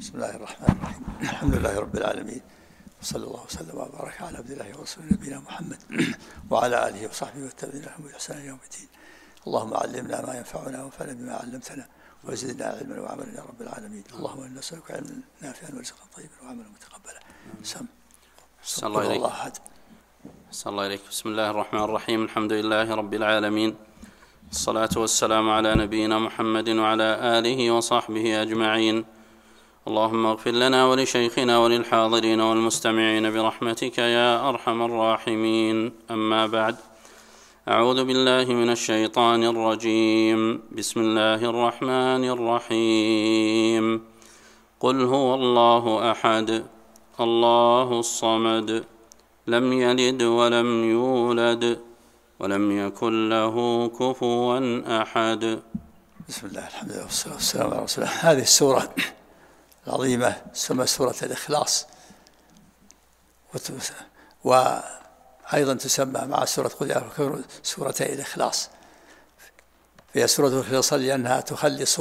بسم الله الرحمن الرحيم. الحمد لله رب العالمين، وصلى الله وسلم وبارك على عبد الله ورسوله نبينا محمد وعلى آله وصحبه والتابعين لهم بإحسان يوم الدين. اللهم علمنا ما ينفعنا وانفعنا بما علمتنا وزدنا علما وعملا يا رب العالمين. اللهم إنا نسألك علما نافعا ورزقا طيبا وعملا متقبلا. أحسن الله إليك. أحسن الله إليك. بسم الله الرحمن الرحيم. الحمد لله رب العالمين، الصلاة والسلام على نبينا محمد وعلى آله وصحبه أجمعين. اللهم اغفر لنا ولشيخنا وللحاضرين والمستمعين برحمتك يا أرحم الراحمين. أما بعد، أعوذ بالله من الشيطان الرجيم. بسم الله الرحمن الرحيم. قل هو الله أحد الله الصمد لم يلد ولم يولد ولم يكن له كفوا أحد. بسم الله، الحمد لله والصلاة والسلام على رسول الله. هذه السورة العظيمة تسمى سورة الإخلاص، وأيضا تسمى مع سورة قل يا الكافرون سورتي الإخلاص. فهي سورة الإخلاص لأنها تخلص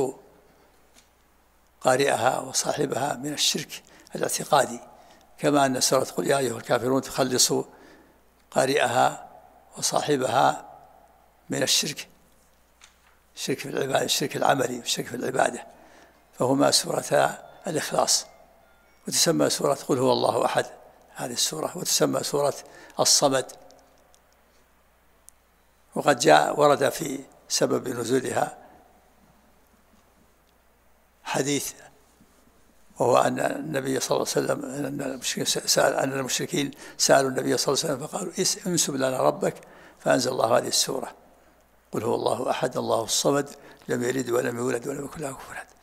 قارئها وصاحبها من الشرك الاعتقادي، كما أن سورة قل يا أيها الكافرون تخلص قارئها وصاحبها من الشرك في العبادة، الشرك العملي والشرك في العبادة، فهما سورتا الإخلاص. وتسمى سورة قل هو الله أحد هذه السورة، وتسمى سورة الصمد. وقد ورد في سبب نزولها حديث، وهو أن النبي صلى الله عليه وسلم أن المشركين سألوا النبي صلى الله عليه وسلم فقالوا انسب لنا ربك، فأنزل الله هذه السورة قل هو الله أحد الله الصمد لم يلد ولم يولد ولم يكن له كفوا أحد.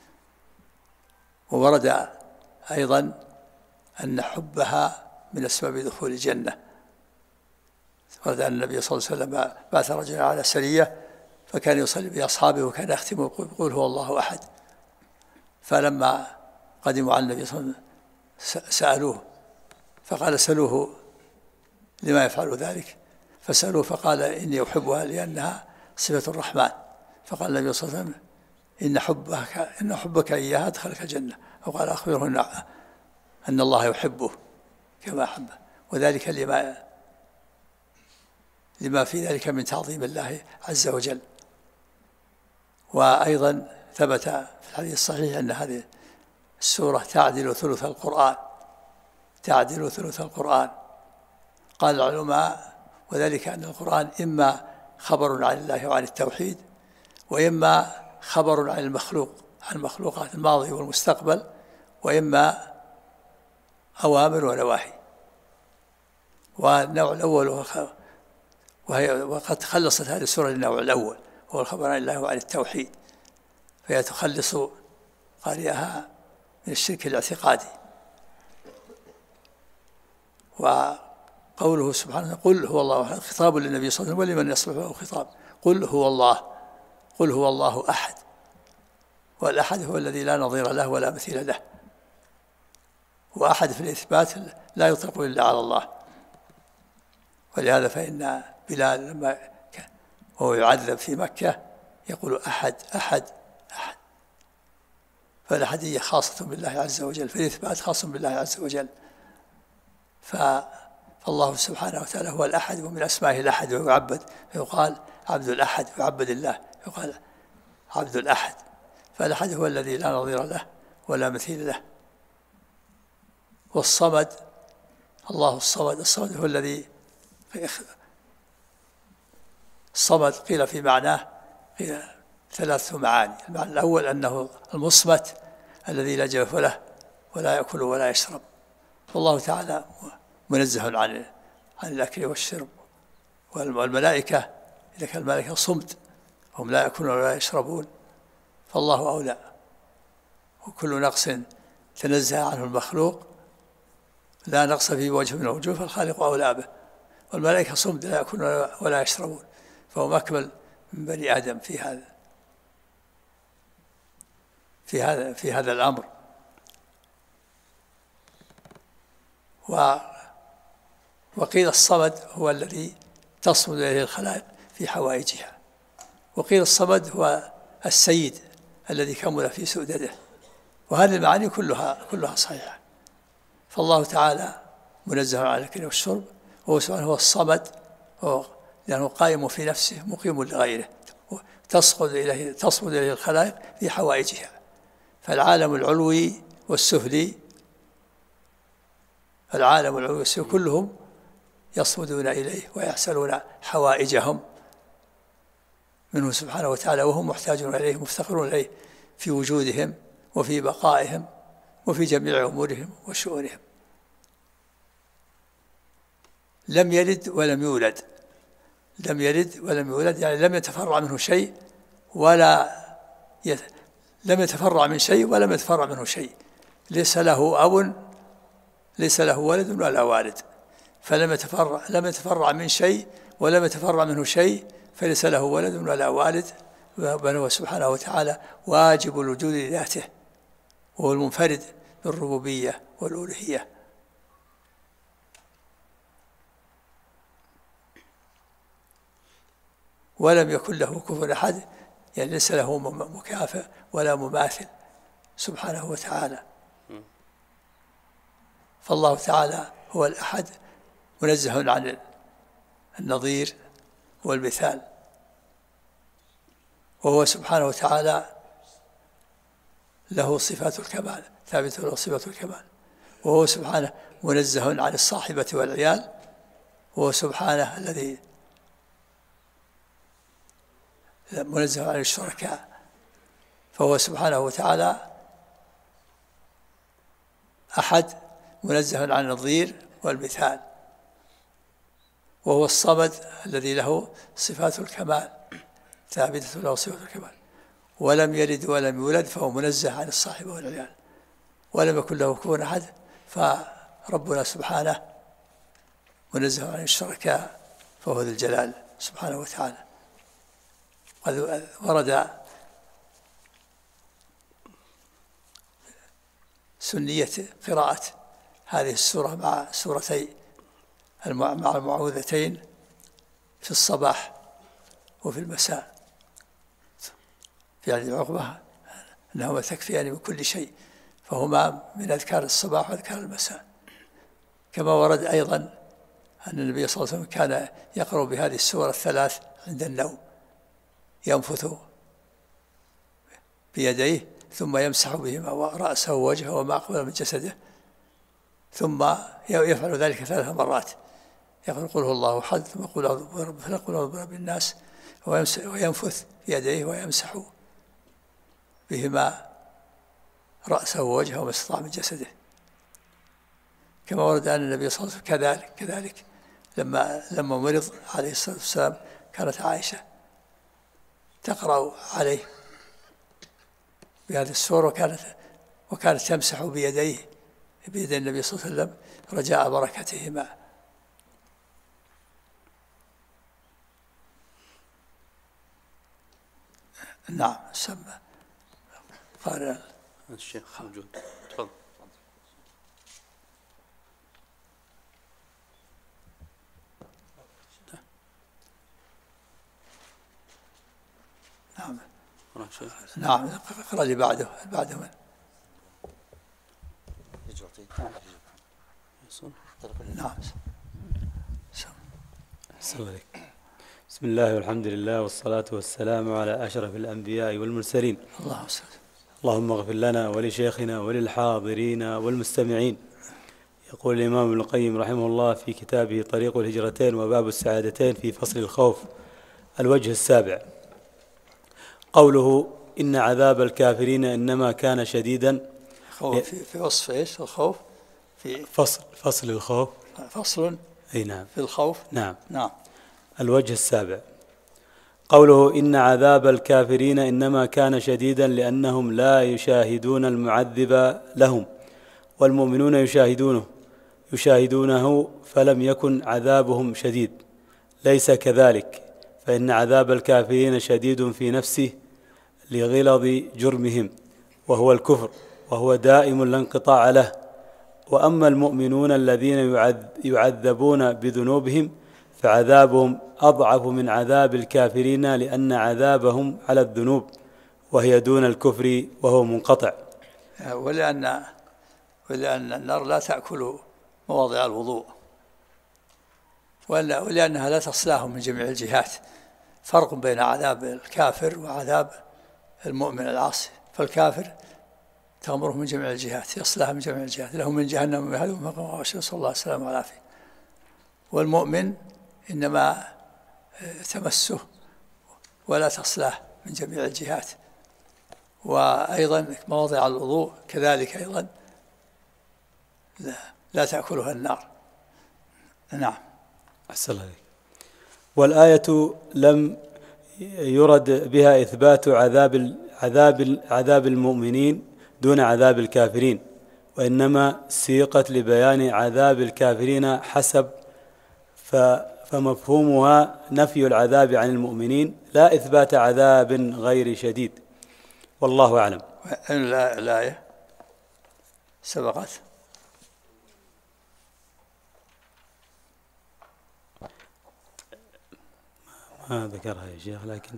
وورد أيضا أن حبها من أسباب دخول الجنة. ورد أن النبي صلى الله عليه وسلم بعث رجلا على سرية فكان يصلي بأصحابه وكان يختم يقول هو الله أحد، فلما قدموا على النبي صلى الله عليه وسلم سألوه فقال سألوه لما يفعل ذلك، فسألوه فقال إني أحبها لأنها صفة الرحمن. فقال النبي صلى الله عليه وسلم إن حبك إياها أدخلك الجنة، أو قال أخبره أن الله يحبه كما أحبه، وذلك لما في ذلك من تعظيم الله عز وجل. وأيضا ثبت في الحديث الصحيح أن هذه السورة تعدل ثلث القرآن. قال العلماء وذلك أن القرآن إما خبر عن الله وعن التوحيد، وإما خبر عن المخلوقات الماضي والمستقبل، وإما أوامر ونواهي. والنوع الأول وقد تخلصت هذه السورة للنوع الأول وهو الخبر عن الله وعن التوحيد، فهي تخلص قارئها من الشرك الاعتقادي. وقوله سبحانه قل هو الله أحد خطاب للنبي صلى الله عليه وسلم ولمن يصلح له خطاب. قل هو الله أحد، والأحد هو الذي لا نظير له ولا مثيل له، وأحد في الإثبات لا يطلق إلا على الله. ولهذا فإن بلال لما وهو يعذب في مكة يقول أحد أحد أحد، فالأحدية خاصة بالله عز وجل، فالإثبات خاص بالله عز وجل. فالله سبحانه وتعالى هو الأحد، ومن أسمائه الأحد ويعبد، فيقال عبد الأحد، ويعبد الله يقال عبد الأحد. فالأحد هو الذي لا نظير له ولا مثيل له. والصمد الله الصمد هو الذي الصمد قيل في معناه قيل 3 معاني. المعنى الأول أنه المصمت الذي لا جوف له ولا يأكل ولا يشرب، والله تعالى منزه عن الأكل والشرب. والملائكة إذا كان الملائكة صمت هم لا يأكلون ولا يشربون، فالله أولى. وكل نقص تنزه عنه المخلوق لا نقص في وجه من الوجوه فالخالق أولى به. والملائكة صمت لا يأكلون ولا يشربون، فهم أكمل من بني آدم في هذا الأمر. وقيل الصمد هو الذي تصمد إليه الخلائق في حوائجها، وقيل الصمد هو السيد الذي كمل في سؤدده، وهذه المعاني كلها صحيحة. فالله تعالى منزه عن الأكل والشرب، وهو سبحانه هو الصمد، لأنه قائم في نفسه مقيم لغيره، تصمد إليه الخلائق في حوائجها. فالعالم العلوي والسفلي كلهم يصمدون إليه ويحصلون حوائجهم منه سبحانه وتعالى، وهم محتاجون إليه مفتقرون إليه في وجودهم وفي بقائهم وفي جميع أمورهم وشؤونهم. لم يلد ولم يولد، يعني لم يتفرع منه شيء لم يتفرع من شيء ولم يتفرع منه شيء. ليس له أب، ليس له ولد ولا والد، لم يتفرع من شيء ولم يتفرع منه شيء، فليس له ولد ولا والد، بل هو سبحانه وتعالى واجب الوجود لذاته، وهو المنفرد بالربوبية والألوهية. ولم يكن له كفوا أحد، يعني ليس له مكافئ ولا مماثل سبحانه وتعالى. فالله تعالى هو الأحد منزه عن النظير والمثال، وهو سبحانه وتعالى له صفات الكمال، ثابت له صفات الكمال، وهو سبحانه منزه عن الصاحبة والعيال، وهو سبحانه الذي منزه عن الشركاء. فهو سبحانه وتعالى أحد منزه عن النظير والمثال، وهو الصمد الذي له صفات الكمال، ثابتة له صفات الكمال. ولم يلد ولم يولد، فهو منزه عن الصاحبة والعيال. ولم يكن له كفوا أحد، فربنا سبحانه منزه عن الشركاء، فهو ذو الجلال سبحانه وتعالى. قد ورد سنية قراءة هذه السورة مع سورتي مع المعوذتين في الصباح وفي المساء، في هذه العقبة أنهما تكفيان من كل شيء، فهما من أذكار الصباح وأذكار المساء. كما ورد أيضا أن النبي صلى الله عليه وسلم كان يقرأ بهذه السورة الثلاث عند النوم، ينفث بيديه ثم يمسح بهما رأسه ووجهه وما أقبل من جسده، ثم يفعل ذلك 3 مرات، يقول قل هو الله أحد، ثم قل أعوذ برب الناس، وينفث بيديه ويمسح بهما رأسه ووجهه وما استطاع من جسده. كما ورد أن النبي صلى الله عليه وسلم كذلك لما مرض عليه الصلاة والسلام كانت عائشة تقرأ عليه بهذه السورة، وكانت تمسح بيديه بيد النبي صلى الله عليه وسلم رجاء بركتهما. نعم. سمى قال الشيخ موجود، تفضل. نعم. اقرأ لي بعده من نعم. السلام عليكم. بسم الله والحمد لله والصلاة والسلام على أشرف الأنبياء والمرسلين. اللهم اغفر لنا ولشيخنا وللحاضرين والمستمعين. يقول الإمام ابن القيم رحمه الله في كتابه طريق الهجرتين وباب السعادتين في فصل الخوف، الوجه 7، قوله إن عذاب الكافرين إنما كان شديدا. في وصف إيش الخوف؟ في فصل الخوف. فصل. أي نعم. في الخوف. نعم. نعم. الوجه 7، قوله إن عذاب الكافرين إنما كان شديدا لأنهم لا يشاهدون المعذب لهم، والمؤمنون يشاهدونه فلم يكن عذابهم شديد. ليس كذلك، فإن عذاب الكافرين شديد في نفسه لغلظ جرمهم، وهو الكفر، وهو دائم لا انقطاع له. وأما المؤمنون الذين يعذبون بذنوبهم فعذابهم أضعف من عذاب الكافرين، لأن عذابهم على الذنوب وهي دون الكفر وهو منقطع. ولأن النار لا تأكل مواضع الوضوء، ولأنها لا تصلاهم من جميع الجهات. فرق بين عذاب الكافر وعذاب المؤمن العاصي. فالكافر تغمره من جميع الجهات، يصلها من جميع الجهات، له من جهنم مهاد ومقام غشيم، صلى الله عليه وسلم والعافية. والمؤمن إنما تمسه ولا تصلاه من جميع الجهات. وأيضا مواضع الوضوء كذلك أيضا لا تأكلها النار. نعم. أحسن الله. والآية لم يرد بها إثبات عذاب المؤمنين دون عذاب الكافرين، وإنما سيقت لبيان عذاب الكافرين فمفهومها نفي العذاب عن المؤمنين لا إثبات عذاب غير شديد، والله أعلم. الآية سبقت ما ذكرها يا شيخ، لكن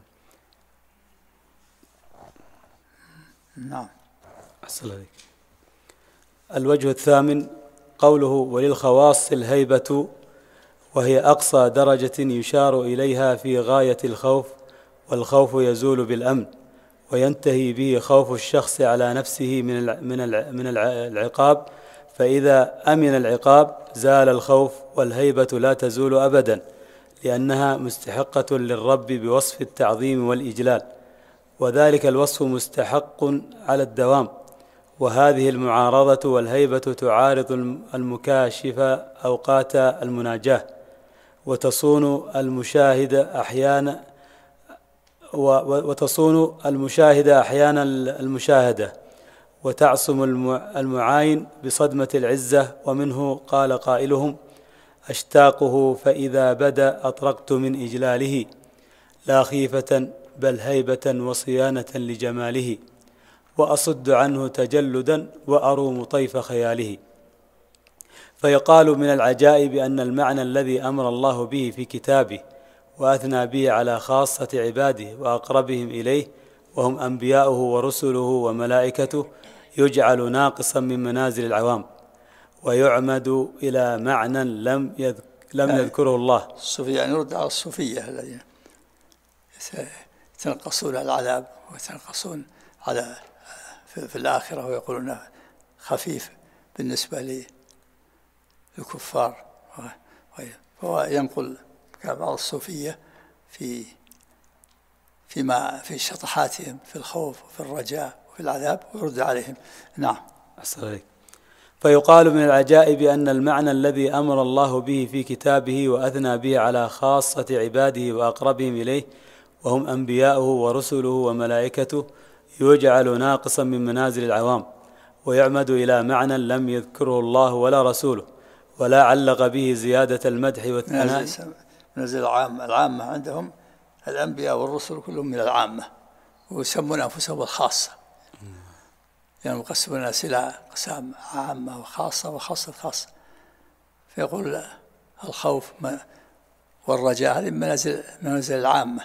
نعم. أحسن الله. الوجه الثامن قوله وللخواص الهيبة، وهي أقصى درجة يشار إليها في غاية الخوف، والخوف يزول بالأمن، وينتهي به خوف الشخص على نفسه من العقاب، فإذا أمن العقاب زال الخوف، والهيبة لا تزول أبدا، لأنها مستحقة للرب بوصف التعظيم والإجلال، وذلك الوصف مستحق على الدوام. وهذه المعارضة والهيبة تعارض المكاشف أوقات المناجاة، وتصون المشاهد أحيانا المشاهدة، وتعصم المعاين بصدمة العزة. ومنه قال قائلهم: أشتاقه فإذا بدا أطرقت من إجلاله، لا خيفة بل هيبة وصيانة لجماله، وأصد عنه تجلدا وأروم طيف خياله. فيقال من العجائب أن المعنى الذي أمر الله به في كتابه وأثنى به على خاصة عباده وأقربهم إليه وهم أنبياؤه ورسله وملائكته يجعل ناقصا من منازل العوام، ويعمد إلى معنى لم يذكره الله. الصوفية يعني يرد على الصوفية الذين يتنقصون العذاب ويتنقصون على في الآخرة، ويقولون خفيف بالنسبة للكفار. فهو ينقل بعض الصوفية في شطحاتهم في الخوف وفي الرجاء وفي العذاب، ويرد عليهم. نعم. فيقال من العجائب أن المعنى الذي أمر الله به في كتابه وأثنى به على خاصة عباده وأقربهم إليه وهم أنبياؤه ورسله وملائكته يجعل ناقصا من منازل العوام، ويعمد إلى معنى لم يذكره الله ولا رسوله، ولا علق به زيادة المدح والثناء. منازل العامة عندهم الأنبياء والرسل كلهم من العامة، ويسمون أنفسهم الخاصة، يعني يقسمون الناس إلى أقسام عامة وخاصة وخاصة خاصة. فيقول الخوف والرجاء هذه منازل العامة،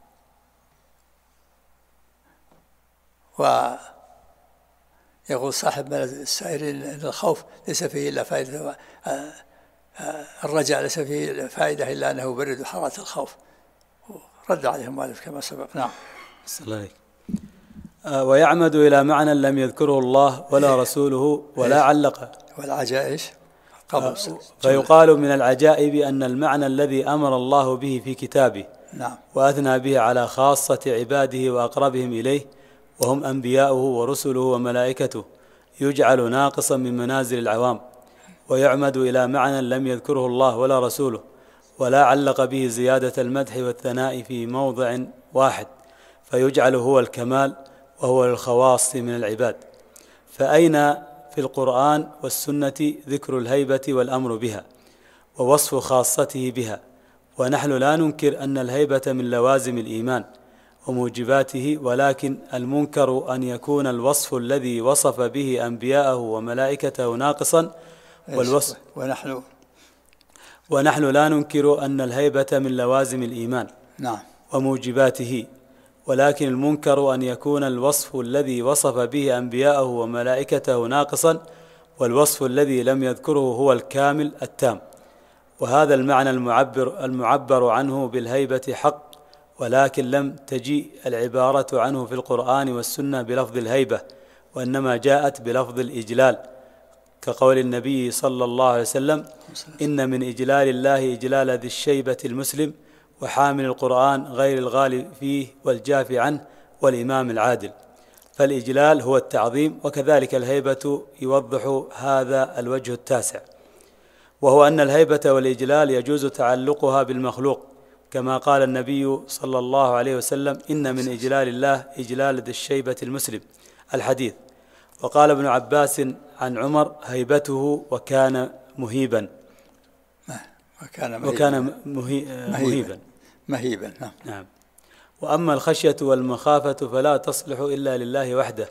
ويقول صاحب السائرين أن الخوف ليس فيه إلا فائدة، الرجاء ليس فيه فائدة إلا أنه يبرد حرارة الخوف. رد عليهم مؤلف كما سبق. نعم. ويعمد إلى معنى لم يذكره الله ولا رسوله ولا علق. والعجائب قبل. فيقال من العجائب أن المعنى الذي أمر الله به في كتابه نعم وأثنى به على خاصة عباده وأقربهم إليه وهم أنبياؤه ورسله وملائكته يجعل ناقصا من منازل العوام، ويعمد إلى معنى لم يذكره الله ولا رسوله ولا علق به زيادة المدح والثناء في موضع واحد، فيجعل هو الكمال وهو للخواص من العباد. فأين في القرآن والسنة ذكر الهيبة والأمر بها ووصف خاصته بها؟ ونحن لا ننكر أن الهيبة من لوازم الإيمان وموجباته، ولكن المنكر أن يكون الوصف الذي وصف به أنبياءه وملائكته ناقصا، والوصف ونحن لا ننكر أن الهيبة من لوازم الإيمان نعم وموجباته، ولكن المنكر أن يكون الوصف الذي وصف به أنبياءه وملائكته ناقصا، والوصف الذي لم يذكره هو الكامل التام. وهذا المعنى المعبر عنه بالهيبة حق، ولكن لم تجيء العبارة عنه في القرآن والسنة بلفظ الهيبة، وإنما جاءت بلفظ الإجلال، كقول النبي صلى الله عليه وسلم: إن من إجلال الله إجلال ذي الشيبة المسلم وحامل القرآن غير الغالي فيه والجافي عنه والإمام العادل. فالإجلال هو التعظيم، وكذلك الهيبة يوضح هذا الوجه التاسع، وهو أن الهيبة والإجلال يجوز تعلقها بالمخلوق، كما قال النبي صلى الله عليه وسلم: إن من إجلال الله إجلال ذي الشيبة المسلم، الحديث. وقال ابن عباس عن عمر: هيبته وكان مهيبا. مهيبا. نعم. وأما الخشية والمخافة فلا تصلح إلا لله وحده.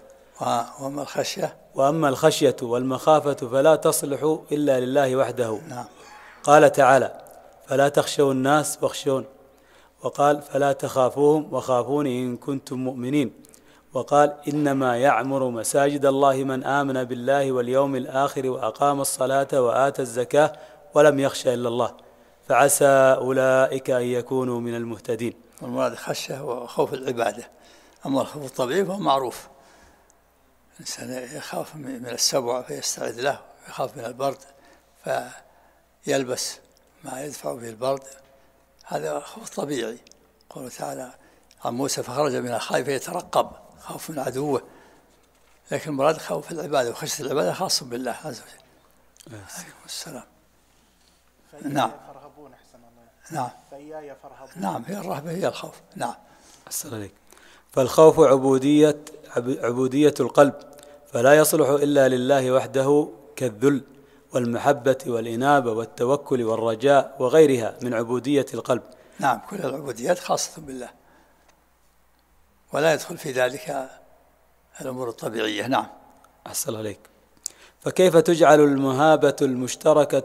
وأما الخشية والمخافة فلا تصلح إلا لله وحده. نعم. قال تعالى: فلا تخشوا الناس واخشون. وقال: فلا تخافوهم وخافوني إن كنتم مؤمنين. وقال: إنما يعمر مساجد الله من آمن بالله واليوم الآخر وأقام الصلاة وآتى الزكاة ولم يخش إلا الله، فعسى أولئك أن يكونوا من المهتدين. والمراد خشية هو خوف العبادة، أما الخوف الطبيعي فهو معروف، الإنسان يخاف من السبع فيستعد له، يخاف من البرد فيلبس ما يدفع به البرد، هذا خوف طبيعي. قوله تعالى عن موسى: فخرج منها خائفا يترقب، خوف من عدوه. لكن المراد خوف العبادة وخشية العبادة خاص بالله عز وجل. عليكم السلام. نعم. فرهبون أحسن الله. نعم. فإياي فرهبون. نعم، هي الرهبة هي الخوف. نعم. أحسن عليك. فالخوف عبودية القلب، فلا يصلح إلا لله وحده، كالذل والمحبة والإنابة والتوكل والرجاء وغيرها من عبودية القلب. نعم، كل العبوديات خاصة بالله، ولا يدخل في ذلك الأمور الطبيعية. نعم. أحسن عليك. فكيف تجعل المهابة المشتركة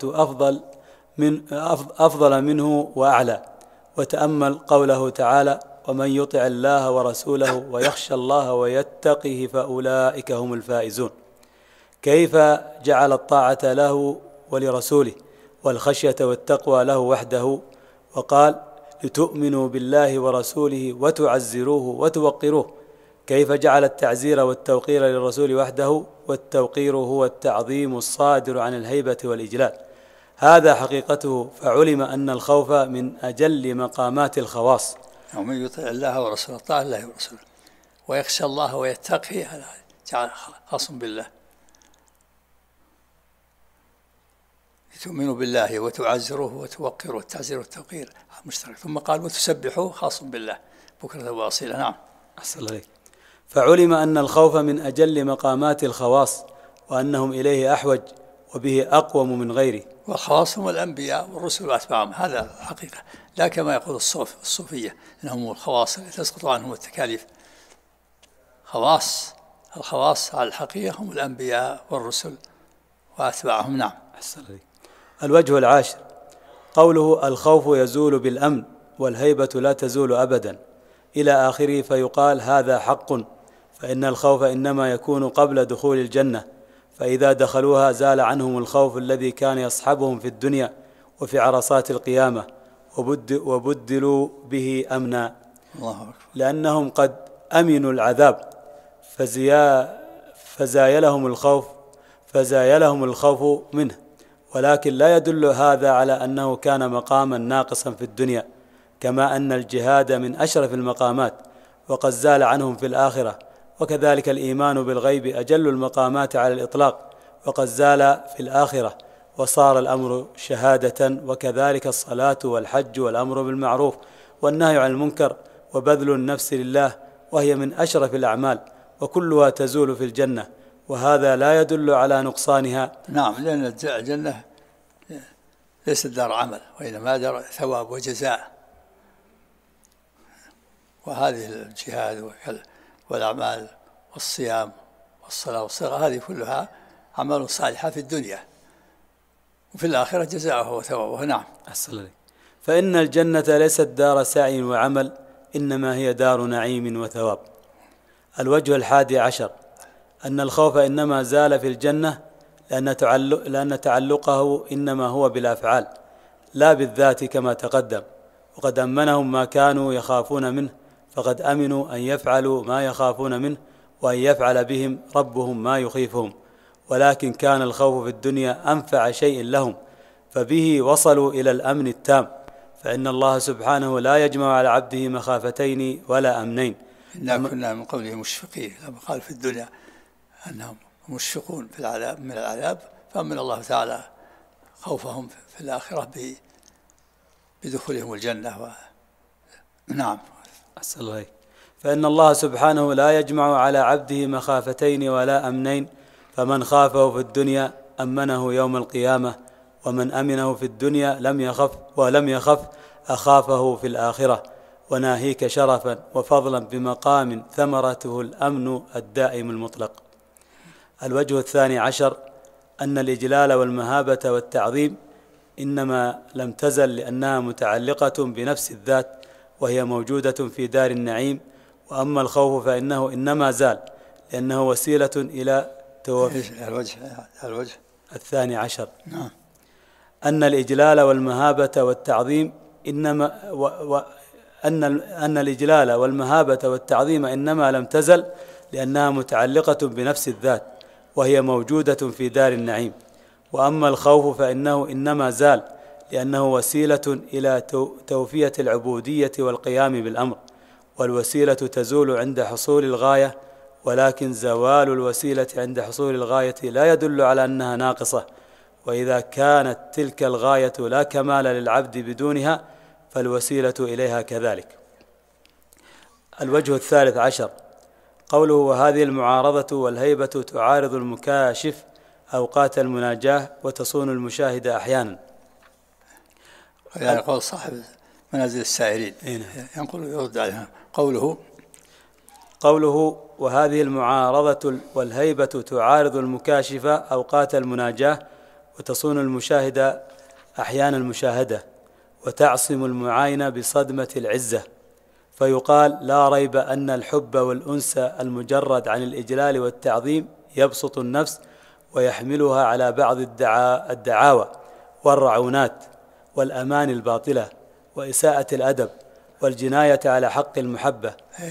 أفضل منه وأعلى؟ وتأمل قوله تعالى: ومن يطع الله ورسوله ويخشى الله ويتقه فأولئك هم الفائزون. كيف جعل الطاعة له ولرسوله والخشية والتقوى له وحده؟ وقال: لتؤمنوا بالله ورسوله وتعزروه وتوقروه. كيف جعل التعزير والتوقير للرسول وحده، والتوقير هو التعظيم الصادر عن الهيبة والإجلال؟ هذا حقيقته. فعلم أن الخوف من أجل مقامات الخواص. ومن يطع الله ورسوله، طاعة الله ورسوله، ويخشى الله ويتقي، هذا جعل خاص بالله. تؤمنوا بالله وتعزروه وتوقروه، التعزير والتوقير مشترك. ثم قال: وتسبحوه، خاص بالله بكرة واصيلا. نعم. أحسن عليك. فعلم أن الخوف من أجل مقامات الخواص، وأنهم إليه أحوج وبه أقوم من غيره. والخواص هم الأنبياء والرسل وأتباعهم، هذا الحقيقة، لا كما يقول الصوفية إنهم الخواص التي تسقط عنهم التكاليف. الخواص على الحقيقة هم الأنبياء والرسل وأتباعهم. نعم. أحسن عليك. الوجه العاشر، قوله: الخوف يزول بالأمن والهيبة لا تزول أبدا، إلى آخره. فيقال: هذا حق، فإن الخوف إنما يكون قبل دخول الجنة، فإذا دخلوها زال عنهم الخوف الذي كان يصحبهم في الدنيا وفي عرصات القيامة، وبدلوا به أمنا. الله أكبر. لأنهم قد أمنوا العذاب فزايلهم الخوف منه. ولكن لا يدل هذا على أنه كان مقاما ناقصا في الدنيا، كما أن الجهاد من أشرف المقامات وقد زال عنهم في الآخرة. وكذلك الإيمان بالغيب أجل المقامات على الإطلاق وقد زال في الآخرة، وصار الأمر شهادة. وكذلك الصلاة والحج والأمر بالمعروف والنهي عن المنكر وبذل النفس لله، وهي من أشرف الأعمال، وكلها تزول في الجنة، وهذا لا يدل على نقصانها. نعم، لأن الجنة ليست دار عمل، وإنما دار ثواب وجزاء. وهذه الجهاد والأعمال والصيام والصلاة والصدقة، هذه كلها أعمال صالحة في الدنيا، وفي الآخرة جزاؤه وثوابه. نعم. أحسن. فإن الجنة ليست دار سعي وعمل، إنما هي دار نعيم وثواب. الوجه 11 أن الخوف إنما زال في الجنة لأن تعلقه إنما هو بالأفعال لا بالذات كما تقدم، وقد أمنهم ما كانوا يخافون منه، فقد أمنوا أن يفعلوا ما يخافون منه وأن يفعل بهم ربهم ما يخيفهم، ولكن كان الخوف في الدنيا أنفع شيء لهم، فبه وصلوا إلى الأمن التام، فإن الله سبحانه لا يجمع على عبده مخافتين ولا أمنين. إنا كنا من قبله مشفقين، لما قال في الدنيا أنهم مشفقون في العذاب من العذاب، فأمن الله تعالى خوفهم في الآخرة بدخولهم الجنة. نعم. أحسن الله عليك. فإن الله سبحانه لا يجمع على عبده مخافتين ولا أمنين، فمن خافه في الدنيا أمنه يوم القيامة، ومن أمنه في الدنيا ولم يخف أخافه في الآخرة، وناهيك شرفا وفضلا بمقام ثمرته الأمن الدائم المطلق. الوجه 12 أن الإجلال والمهابة والتعظيم إنما لم تزل لأنها متعلقة بنفس الذات، وهي موجودة في دار النعيم. وأما الخوف فإنه إنما زال لأنه وسيلة إلى الوجه 12 نعم. أن الإجلال والمهابة والتعظيم أن الإجلال والمهابة والتعظيم إنما لم تزل لأنها متعلقة بنفس الذات، وهي موجودة في دار النعيم. وأما الخوف فإنه إنما زال لأنه وسيلة إلى توفية العبودية والقيام بالأمر، والوسيلة تزول عند حصول الغاية، ولكن زوال الوسيلة عند حصول الغاية لا يدل على أنها ناقصة، وإذا كانت تلك الغاية لا كمال للعبد بدونها فالوسيلة إليها كذلك. الوجه 13 قوله وهذه المعارضة والهيبة تعارض المكاشف أوقات المناجاة وتصون المشاهد أحيانا. يعني قول صاحب منازل السائرين ينقل ويرد عليها قوله وهذه المعارضة والهيبة تعارض المكاشف أوقات المناجاة وتصون المشاهد أحيان المشاهدة وتعصم المعاينة بصدمة العزة، فيقال لا ريب أن الحب والأنس المجرد عن الإجلال والتعظيم يبسط النفس ويحملها على بعض الدعاوى والرعونات والأمان الباطلة وإساءة الأدب والجناية على حق المحبة.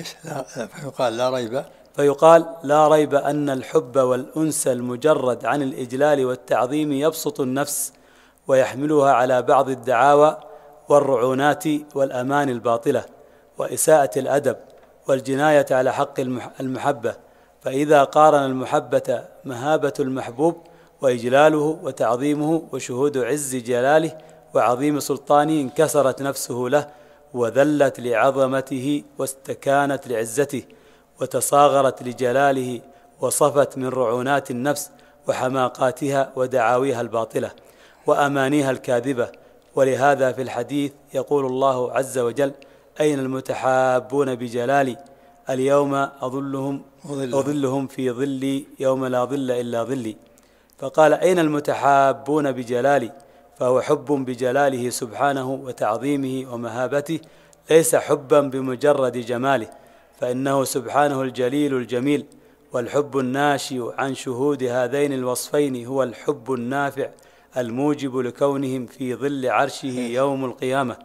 فيقال لا ريب أن الحب والأنس المجرد عن الإجلال والتعظيم يبسط النفس ويحملها على بعض الدعاوى والرعونات والأمان الباطلة وإساءة الأدب والجناية على حق المحبة، فإذا قارن المحبة مهابة المحبوب وإجلاله وتعظيمه وشهود عز جلاله وعظيم سلطانه انكسرت نفسه له وذلت لعظمته واستكانت لعزته وتصاغرت لجلاله وصفت من رعونات النفس وحماقاتها ودعاويها الباطلة وأمانيها الكاذبة. ولهذا في الحديث يقول الله عز وجل أين المتحابون بجلالي اليوم أظلهم في ظلي يوم لا ظل إلا ظلي. فقال أين المتحابون بجلالي، فهو حب بجلاله سبحانه وتعظيمه ومهابته، ليس حبا بمجرد جماله، فإنه سبحانه الجليل الجميل، والحب الناشئ عن شهود هذين الوصفين هو الحب النافع الموجب لكونهم في ظل عرشه يوم القيامة.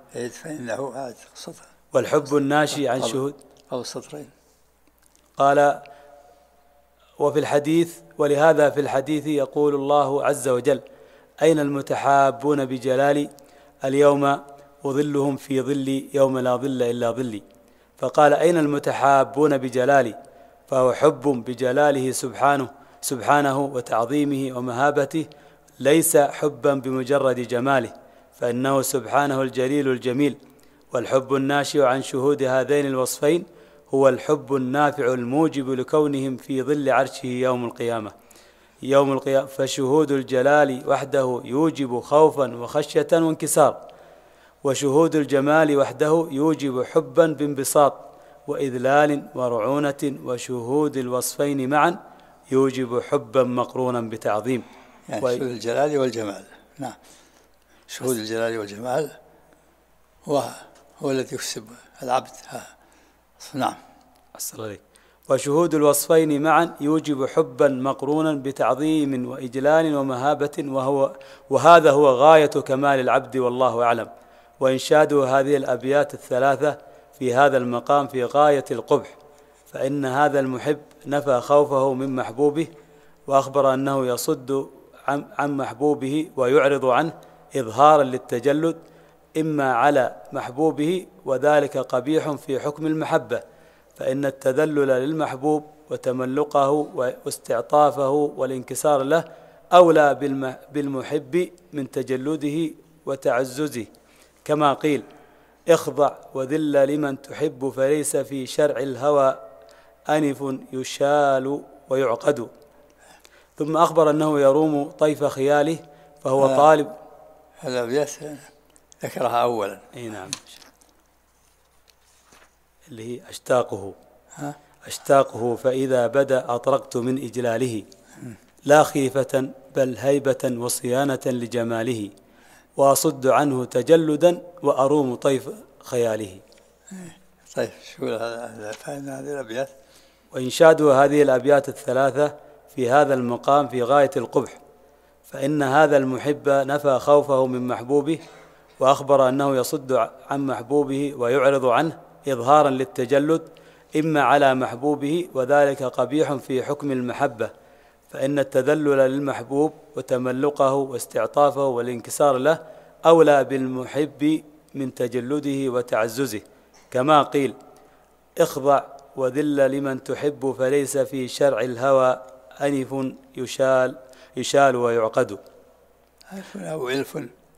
والحب الناشئ عن شهود قال وفي الحديث ولهذا في الحديث يقول الله عز وجل أين المتحابون بجلالي اليوم أظلهم في ظلي يوم لا ظل إلا ظلي. فقال أين المتحابون بجلالي، فهو حب بجلاله سبحانه وتعظيمه ومهابته، ليس حبا بمجرد جماله، فإنه سبحانه الجليل الجميل. والحب الناشئ عن شهود هذين الوصفين هو الحب النافع الموجب لكونهم في ظل عرشه يوم القيامة. فشهود الجلال وحده يوجب خوفا وخشية وانكسار، وشهود الجمال وحده يوجب حبا بانبساط وإذلال ورعونة، وشهود الوصفين معا يوجب حبا مقرونا بتعظيم. يعني شهود الجلال والجمال. نعم، شهود الجلال والجمال هو الذي يكسب العبد نعم. أحسن عليك. وشهود الوصفين معا يوجب حبا مقرونا بتعظيم وإجلال ومهابة، وهذا هو غاية كمال العبد والله أعلم. وإنشاد هذه الأبيات الثلاثة في هذا المقام في غاية القبح، فإن هذا المحب نفى خوفه من محبوبه، وأخبر أنه يصد عن محبوبه ويعرض عنه إظهارا للتجلد إما على محبوبه، وذلك قبيح في حكم المحبة، فإن التذلل للمحبوب وتملقه واستعطافه والانكسار له أولى بالمحب من تجلده وتعززه، كما قيل: اخضع وذل لمن تحب، فليس في شرع الهوى أنف يشال ويعقد. ثم أخبر أنه يروم طيف خياله فهو طالب. هذا الأبيات ذكرها أولا. أي نعم، اللي هي أشتاقه فإذا بدأ أطرقت من إجلاله، لا خيفة بل هيبة وصيانة لجماله، وأصد عنه تجلدا وأروم طيف خياله. طيب، شو هذا فإن هذه الأبيات؟ وإنشاد هذه الأبيات الثلاثة في هذا المقام في غاية القبح، فإن هذا المحب نفى خوفه من محبوبه، وأخبر أنه يصد عن محبوبه ويعرض عنه إظهارا للتجلد إما على محبوبه، وذلك قبيح في حكم المحبة، فإن التذلل للمحبوب وتملقه واستعطافه والانكسار له أولى بالمحب من تجلده وتعززه، كما قيل: اخضع وذل لمن تحب، فليس في شرع الهوى أنف يشال ويعقد. ألف أو ألف؟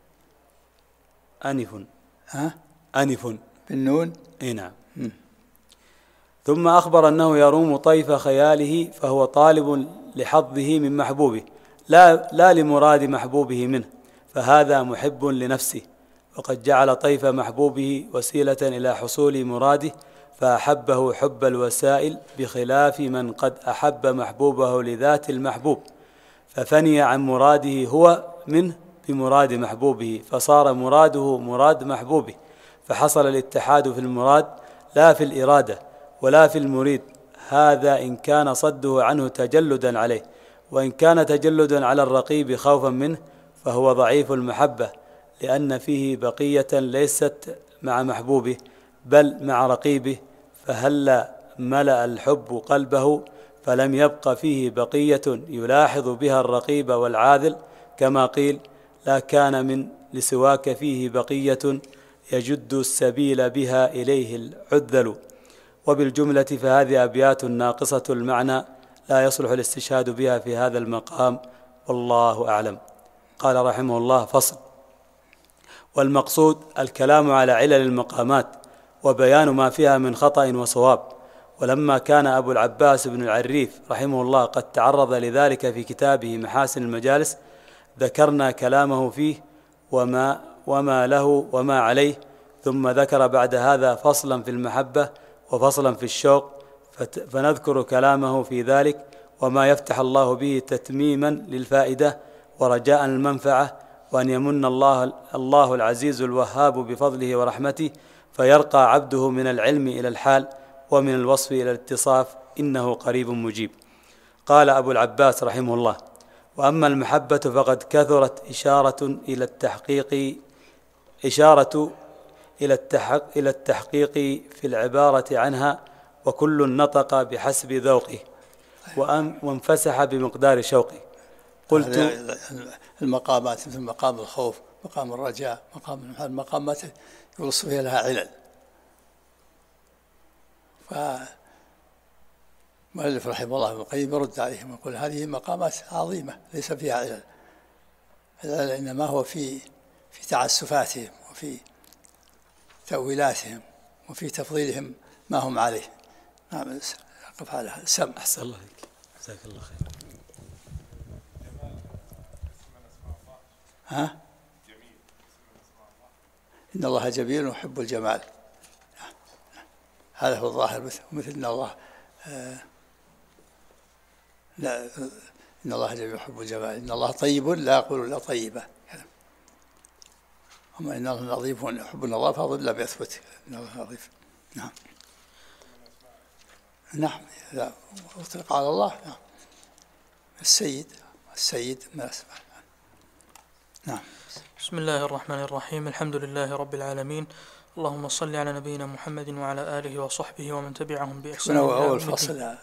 أنف. أنف بالنون. إيه نعم. ثم أخبر أنه يروم طيف خياله فهو طالب لحظه من محبوبه، لا لمراد محبوبه منه، فهذا محب لنفسه، وقد جعل طيف محبوبه وسيلة إلى حصول مراده، فأحبه حب الوسائل، بخلاف من قد أحب محبوبه لذات المحبوب، ففني عن مراده هو منه بمراد محبوبه، فصار مراده مراد محبوبه، فحصل الاتحاد في المراد لا في الإرادة ولا في المريد. هذا إن كان صده عنه تجلدا عليه، وإن كان تجلدا على الرقيب خوفا منه فهو ضعيف المحبة، لأن فيه بقية ليست مع محبوبه بل مع رقيبه، فهلا ملأ الحب قلبه فلم يبق فيه بقية يلاحظ بها الرقيب والعاذل، كما قيل: لا كان من لسواك فيه بقية يجد السبيل بها إليه العذل. وبالجملة فهذه أبيات ناقصة المعنى لا يصلح الاستشهاد بها في هذا المقام، والله أعلم. قال رحمه الله: فصل. والمقصود الكلام على علل المقامات وبيان ما فيها من خطأ وصواب. ولما كان أبو العباس بن العريف رحمه الله قد تعرض لذلك في كتابه محاسن المجالس، ذكرنا كلامه فيه وما له وما عليه، ثم ذكر بعد هذا فصلا في المحبة وفصلا في الشوق، فنذكر كلامه في ذلك وما يفتح الله به تتميما للفائدة ورجاء المنفعة، وأن يمن الله العزيز الوهاب بفضله ورحمته، فيرقى عبده من العلم إلى الحال ومن الوصف إلى الاتصاف، إنه قريب مجيب. قال أبو العباس رحمه الله: وأما المحبة فقد كثرت إشارة إلى التحقيق في العبارة عنها، وكل نطق بحسب ذوقه وانفسح بمقدار شوقه. قلت: المقامات مثل مقام الخوف، مقام الرجاء، مقام المقامات يوصف فيها لها علل، فمؤلف رحمه الله ابن القيم يرد عليهم ويقول: هذه مقامات عظيمة ليس فيها علل، العلل إنما هو في تعسفاتهم وفي تأويلاتهم وفي تفضيلهم ما هم عليه. نعم، أقف على السمع. أحسن الله عليك، جزاك الله خير. إن الله جميل يحب الجمال، هذا هو الظاهر، مثل إن الله لا، إن الله جميل يحب الجمال، إن الله طيب لا يقول لا طيبة، أما إن الله نظيف يحب النظافة لا بيثبت إن الله نظيف. نعم. نعم إذا أطلق على الله نعم السيد من الأسماء. نعم. بسم الله الرحمن الرحيم. الحمد لله رب العالمين، اللهم صل على نبينا محمد وعلى آله وصحبه ومن تبعهم بإحسان. أول فصل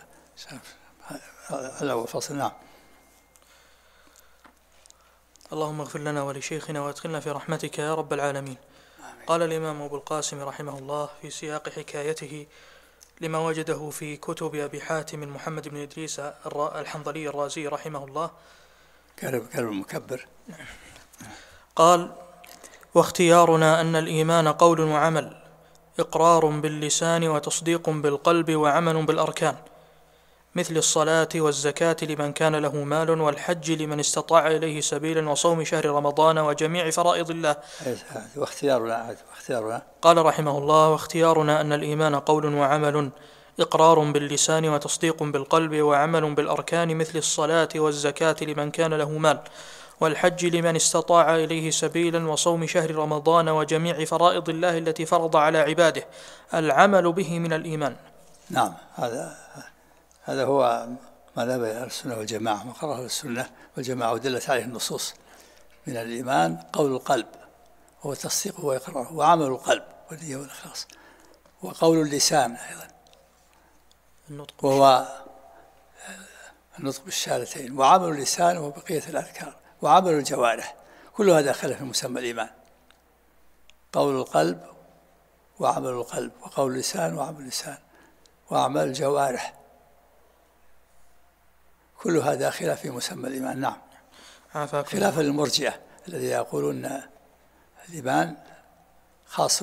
الأول فصل. نعم. اللهم اغفر لنا ولشيخنا وادخلنا في رحمتك يا رب العالمين. قال الإمام أبو القاسم رحمه الله في سياق حكايته لما وجده في كتب أبي حاتم محمد بن إدريس الحنظلي الرازي رحمه الله، كلب المكبر. قال: واختيارنا أن الإيمان قول وعمل، إقرار باللسان وتصديق بالقلب وعمل بالأركان، مثل الصلاة والزكاة لمن كان له مال، والحج لمن استطاع إليه سبيلا، وصوم شهر رمضان وجميع فرائض الله. واختيارنا قال رحمه الله: واختيارنا أن الإيمان قول وعمل، إقرار باللسان وتصديق بالقلب وعمل بالأركان، مثل الصلاة والزكاة لمن كان له مال، والحج لمن استطاع إليه سبيلا، وصوم شهر رمضان وجميع فرائض الله التي فرض على عباده، العمل به من الإيمان. نعم، هذا هو مذهب السنة والجماعة، مقرره السنة والجماعة ودلت عليه النصوص. من الإيمان قول القلب هو تصديقه وإقراره، وعمل القلب والنية والإخلاص، وقول اللسان أيضا وهو النطق بالشهادتين، وعمل اللسان وبقية الأذكار، وعمل الجوارح، كل هذا داخل في مسمى الإيمان. قول القلب وعمل القلب، وقول اللسان وعمل اللسان، وأعمال الجوارح، كلها داخلة في مسمى الإيمان. نعم. خلافا للمرجئة الذين يقولون الإيمان خاص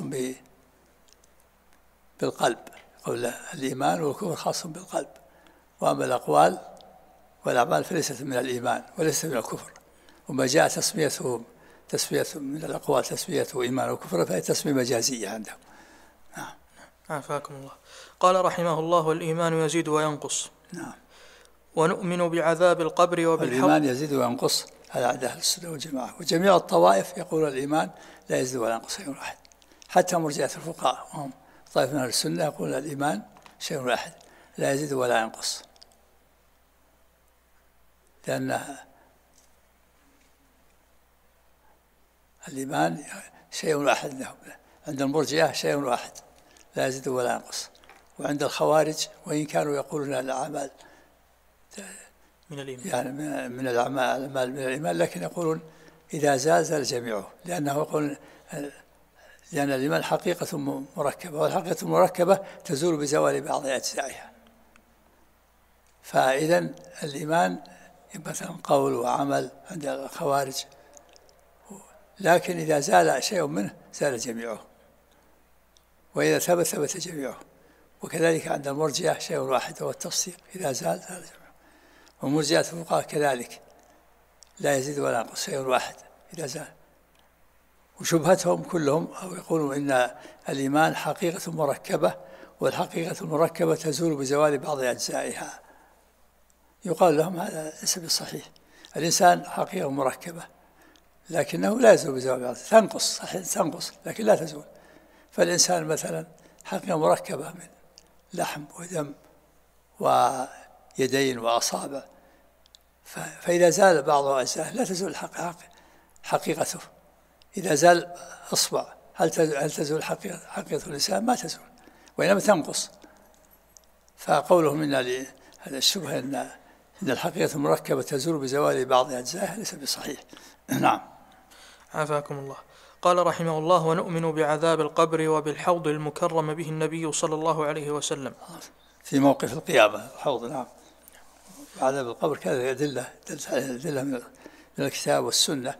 بالقلب، يقول الإيمان والكفر خاص بالقلب، وأما الأقوال والأعمال فليست من الإيمان وليست من الكفر، وما جاء تسميته من الأقوال تسميته إيمان وكفر فهي تسمية مجازية عندهم. نعم. عافاكم الله. قال رحمه الله: والإيمان يزيد وينقص. نعم. ونؤمن بعذاب القبر وبالحوض. الإيمان يزيد وينقص، هذا عند أهل السنة والجماعة، وجميع الطوائف يقول الإيمان لا يزيد ولا ينقص شيء واحد، حتى مرجئة الفقهاء وهم طائفة من أهل السنة يقول الإيمان شيء واحد لا يزيد ولا ينقص، لأن الإيمان شيء واحد عند المرجئة شيء واحد لا يزيد ولا ينقص، وعند الخوارج وإن كانوا يقولون الأعمال من الإيمان، يعني من الأعمال من الإيمان، لكن يقولون إذا زال جميعه، لأنه يقول لأن الإيمان حقيقة مركبة، والحقيقة المركبة تزول بزوال بعض أجزائها، فإذا الإيمان مثلا قول وعمل عند الخوارج، لكن إذا زال شيء منه زال جميعه، وإذا ثبت جميعه، وكذلك عند المرجئة شيء واحد هو التصديق، إذا زال جميعه، ومرجئة الفقهاء كذلك لا يزيد ولا ينقص شيء واحد إذا زال. وشبهتهم كلهم أو يقولون إن الإيمان حقيقة مركبة، والحقيقة المركبة تزول بزوال بعض أجزائها، يقال لهم هذا ليس بالصحيح. الإنسان حقيقة مركبة لكنه لا يزول بزوال بعض، تنقص صحيح تنقص لكن لا تزول. فالإنسان مثلا حقيقة مركبة من لحم ودم ويدين وأصابع، فإذا زال بعض أجزائه لا تزول حقيقته. إذا زال أصبع هل تزول حقيقة الإنسان؟ ما تزول، وإنما تنقص. فقولهم إن هذا الشبهة إن الحقيقة المركبة تزول بزوال بعض أجزائها ليس بصحيح. نعم. عافاكم الله. قال رحمه الله: ونؤمن بعذاب القبر وبالحوض المكرم به النبي صلى الله عليه وسلم في موقف القيامة. الحوض نعم. عذاب القبر كذا أدلة من الكتاب والسنة،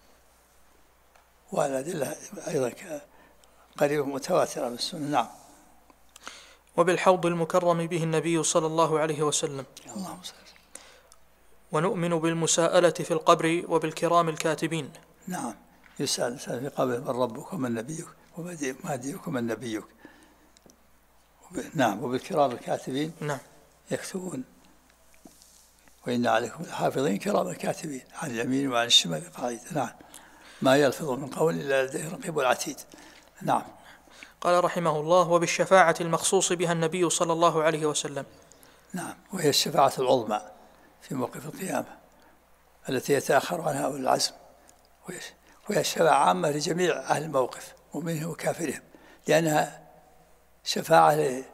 والأدلة أيضا قريبة متواترة بالسنة. نعم. وبالحوض المكرم به النبي صلى الله عليه وسلم. اللهم صل. ونؤمن بالمساءلة في القبر وبالكرام الكاتبين. نعم، يسأل في قبر من ربك ومن نبيك وما دينك ومن نبيك. نعم. وبالكرام الكاتبين. نعم. يكتبون. وإن عليكم الحافظين كرام الكاتبين عن اليمين وعن الشمال قاعدين. نعم. ما يلفظ من قول إلا لديه رقيب عتيد. نعم. قال رحمه الله: وبالشفاعة المخصوص بها النبي صلى الله عليه وسلم. نعم، وهي الشفاعة العظمى في موقف القيامة التي يتأخر عنها أولو العزم، وهي الشفاعة عامة لجميع أهل الموقف مؤمنهم وكافرهم، لأنها شفاعة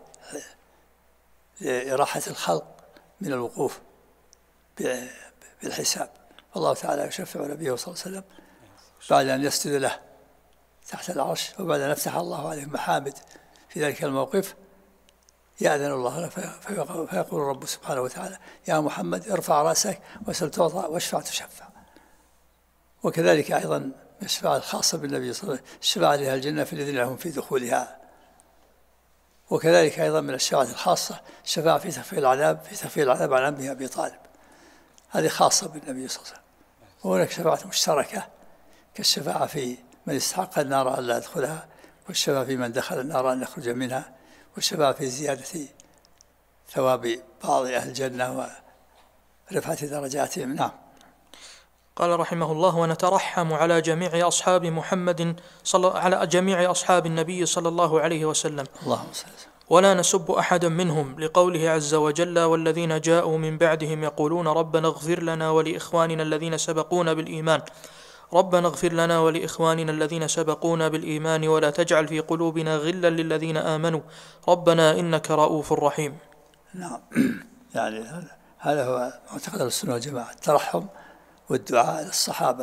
لإراحة الخلق من الوقوف بالحساب. الله تعالى يشفع نبيه صلى الله عليه وسلم بعد أن يسجد له تحت العرش، وبعد أن يفتح الله عليه محامد في ذلك الموقف يأذن الله له فيقول الرب سبحانه وتعالى: يا محمد ارفع رأسك وسل تعطى واشفع تشفع. وكذلك أيضا الشفاعة الخاصة بالنبي صلى الله عليه وسلم الشفاعة لأهل الجنة في الذين لهم في دخولها. وكذلك أيضا من الشفاعة الخاصة الشفاعة في تخفيف العذاب عن عمه أبي طالب، هذه خاصة بالنبي صلى الله عليه وسلم. وهناك شفاعة مشتركة كالشفاعة في من استحق النار أن لا يدخلها، والشفاعة في من دخل النار أن يخرج منها، والشفاعة في زيادة ثواب بعض أهل الجنة ورفعة درجاتهم. نعم. قال رحمه الله: ونترحم على جميع أصحاب على جميع أصحاب النبي صلى الله عليه وسلم، اللهم صل وسلم، ولا نسب أحدا منهم، لقوله عز وجل: والذين جاءوا من بعدهم يقولون ربنا اغفر لنا ولإخواننا الذين سبقونا بالإيمان ربنا اغفر لنا ولإخواننا الذين سبقونا بالإيمان ولا تجعل في قلوبنا غلا للذين آمنوا ربنا إنك رؤوف رحيم. نعم. يعني هذا هو معتقد السنة والجماعة، الترحم والدعاء للصحابة،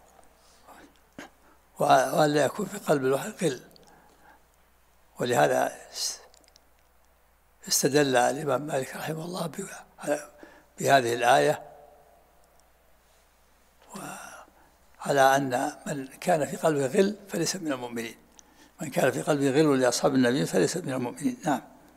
وأن لا يكون في قلب الواحد غل. ولهذا استدل الإمام مالك رحمه الله بهذه الآية على أن من كان في قلبه غل فليس من المؤمنين، من كان في قلبه غل لأصحاب النبي فليس من المؤمنين. نعم.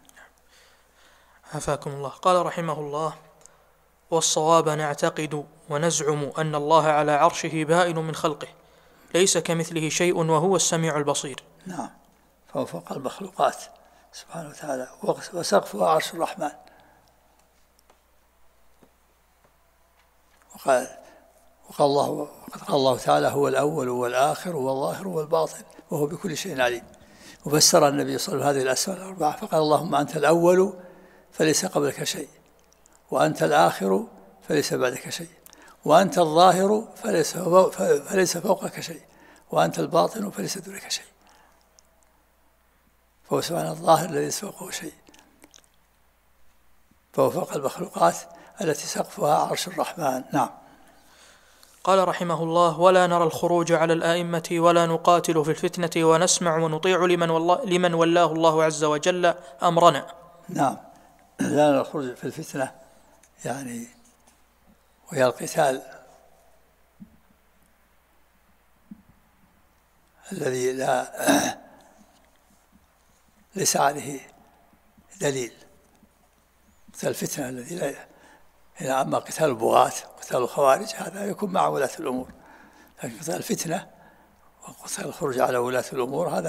عافاكم الله. قال رحمه الله: والصواب نعتقد ونزعم أن الله على عرشه بائن من خلقه، ليس كمثله شيء وهو السميع البصير. نعم، فهو فوق المخلوقات سبحانه وتعالى، وسقفه عرش الرحمن. وقد قال الله تعالى: هو الأول والآخر والظاهر والباطن وهو بكل شيء عليم. وفسر النبي صلى الله عليه وسلم هذه الأسماء الأربعة فقال: اللهم أنت الأول فليس قبلك شيء، وأنت الآخر فليس بعدك شيء، وأنت الظاهر فليس فوقك شيء، وأنت الباطن فليس دونك شيء. فهو سبحانه الظاهر الذي ليس فوقه شيء، فهو فوق المخلوقات التي سقفها عرش الرحمن. نعم. قال رحمه الله: ولا نرى الخروج على الآئمة ولا نقاتل في الفتنة، ونسمع ونطيع لمن ولاه الله عز وجل أمرنا. نعم، لا نرى الخروج في الفتنة، يعني وهي القتال الذي ليس عليه دليل، قتال الفتنة الذي لا، أما قتال البغاة وقتال الخوارج هذا يكون مع ولاة الأمور، لكن قتال الفتنة وقتال الخروج على ولاة الأمور هذا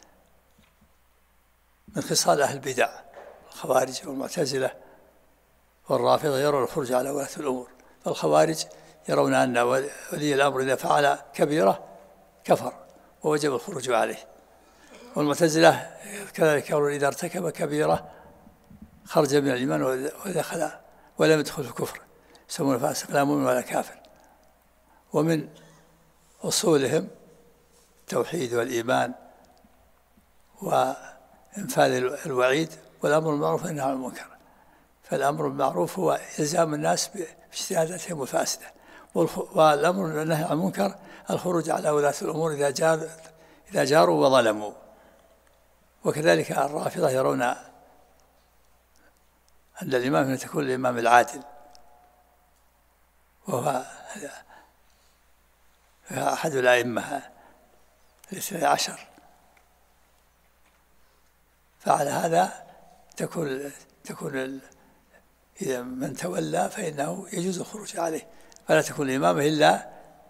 من خصال أهل البدع، الخوارج والمعتزلة والرافضة يرون الخروج على ولاة الأمور. فالخوارج يرون أن ولي الأمر إذا فعل كبيرة كفر ووجب الخروج عليه، والمعتزلة كذلك يرون إذا ارتكب كبيرة خرج من الإيمان ودخل ولم يدخل في الكفر، يسمونه فاسق لا مؤمن ولا كافر. ومن أصولهم التوحيد والإيمان وإنفاذ الوعيد والأمر بالمعروف والنهي عن المنكر. فالأمر بالمعروف هو إلزام الناس باجتهاداتهم الفاسدة، والأمر بالنهي عن المنكر الخروج على ولاة الأمور إذا جاروا وظلموا. وكذلك الرافضة يرون أن الإمام تكون الإمام العادل، وهو أحد الأئمة 12، فعلى هذا تكون إذا من تولى فإنه يجوز الخروج عليه، فلا تكون الإمامة إلا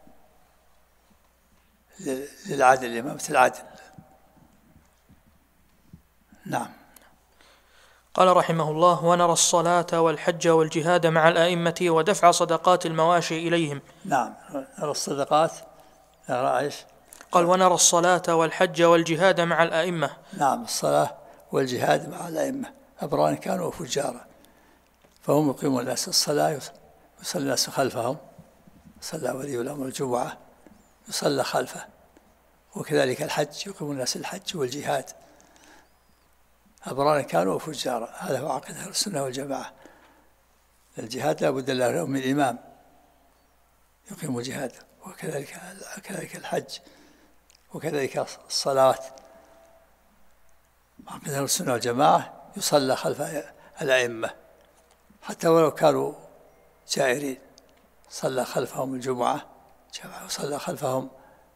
للعدل، إمامة العدل. نعم. قال رحمه الله: ونرى الصلاة والحج والجهاد مع الأئمة ودفع صدقات المواشي إليهم. نعم، نرى الصدقات، نرى إيش؟ قال: ونرى الصلاة والحج والجهاد مع الأئمة. نعم، الصلاة والجهاد مع الأئمة أبرارا كانوا وفجارا، فهم يقيمون الناس الصلاة، يصلي الناس خلفهم، صلى ولي الأمر الجمعة يصلى خلفه، وكذلك الحج يقيمون الناس الحج والجهاد أبرارا كانوا وفجارا. هذا هو عقيدة أهل السنة والجماعة. الجهاد لا بد له من إمام يقيم الجهاد، وكذلك الحج، وكذلك الصلاة. عقيدة أهل السنة والجماعة يصلى خلف الأئمة حتى ولو كانوا جائرين، صلى خلفهم الجمعة، وصلى خلفهم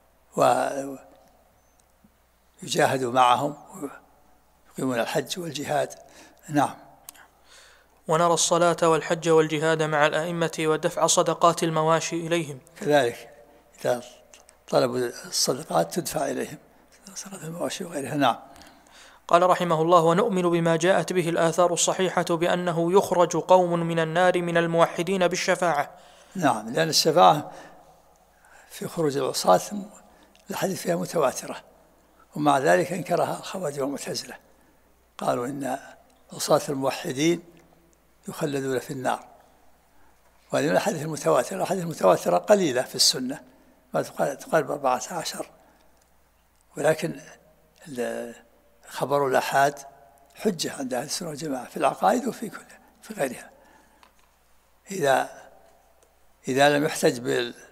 ويجاهد معهم ويقيمون الحج والجهاد. نعم. ونرى الصلاة والحج والجهاد مع الأئمة ودفع صدقات المواشي إليهم. كذلك إذا طلبوا الصدقات تدفع إليهم، صدقات المواشي وغيرها. نعم. قال رحمه الله: ونؤمن بما جاءت به الآثار الصحيحة بأنه يخرج قوم من النار من الموحدين بالشفاعة. نعم، لأن الشفاعة في خروج العصاة الحديث فيها متواترة، ومع ذلك انكرها الخوارج والمعتزلة، قالوا إن عصاة الموحدين يخلدون في النار. وهذه من الأحاديث المتواترة. الأحاديث المتواترة قليلة في السنة، ما تقارب 14، ولكن خبر الآحاد حجة عند أهل السنة والجماعة في العقائد وفي في غيرها. إذا لم يحتج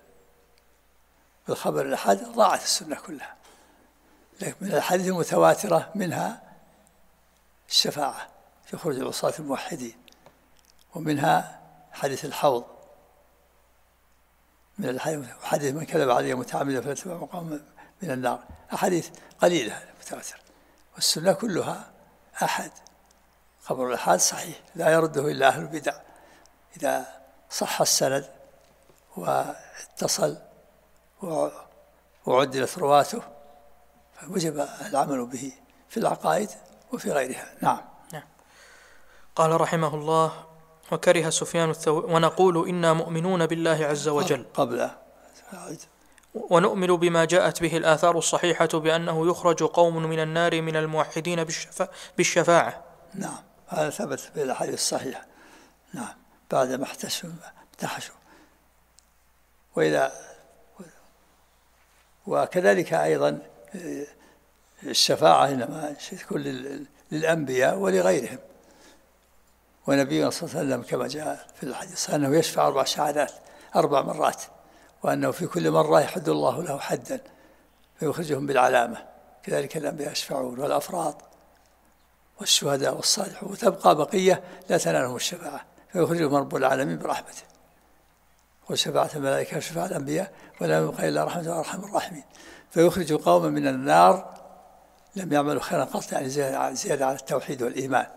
بالخبر الآحاد ضاعت السنة كلها. لكن من الأحاديث المتواترة منها الشفاعة في خروج العصاة الموحدين، ومنها حديث الحوض، من الحديث من كذب علي متعمدا فليتبع مقام من النار. أحاديث قليلة متواترة، والسنة كلها أحد. خبر الآحاد صحيح لا يرده إلا أهل البدع. إذا صح السند واتصل وعدلت رواته فوجب العمل به في العقائد وفي غيرها. نعم. قال رحمه الله: وكره سفيان الثوري. ونقول إنا مؤمنون بالله عز وجل. ونؤمن بما جاءت به الآثار الصحيحة بأنه يخرج قوم من النار من الموحدين بالشفاعة. نعم، هذا ثبت في الأحاديث الصحيحة. نعم، بعد ما احتشوا. وكذلك أيضا الشفاعة إنما تكون للأنبياء ولغيرهم. ونبينا صلى الله عليه وسلم كما جاء في الحديث أنه يشفع 4 شهادات 4 مرات، وأنه في كل مرة يحد الله له حدا فيخرجهم بالعلامة. كذلك الأنبياء يشفعون، والأفراد والشهداء والصالحون، وتبقى بقية لا تنالهم الشفاعة فيخرجهم رب العالمين برحمته. وشفاعة الملائكة وشفاعة الأنبياء ولا يبقى إلا رحمة وأرحم الراحمين. فيخرج قوما من النار لم يعملوا خيرا قط، يعني زيادة على التوحيد والإيمان.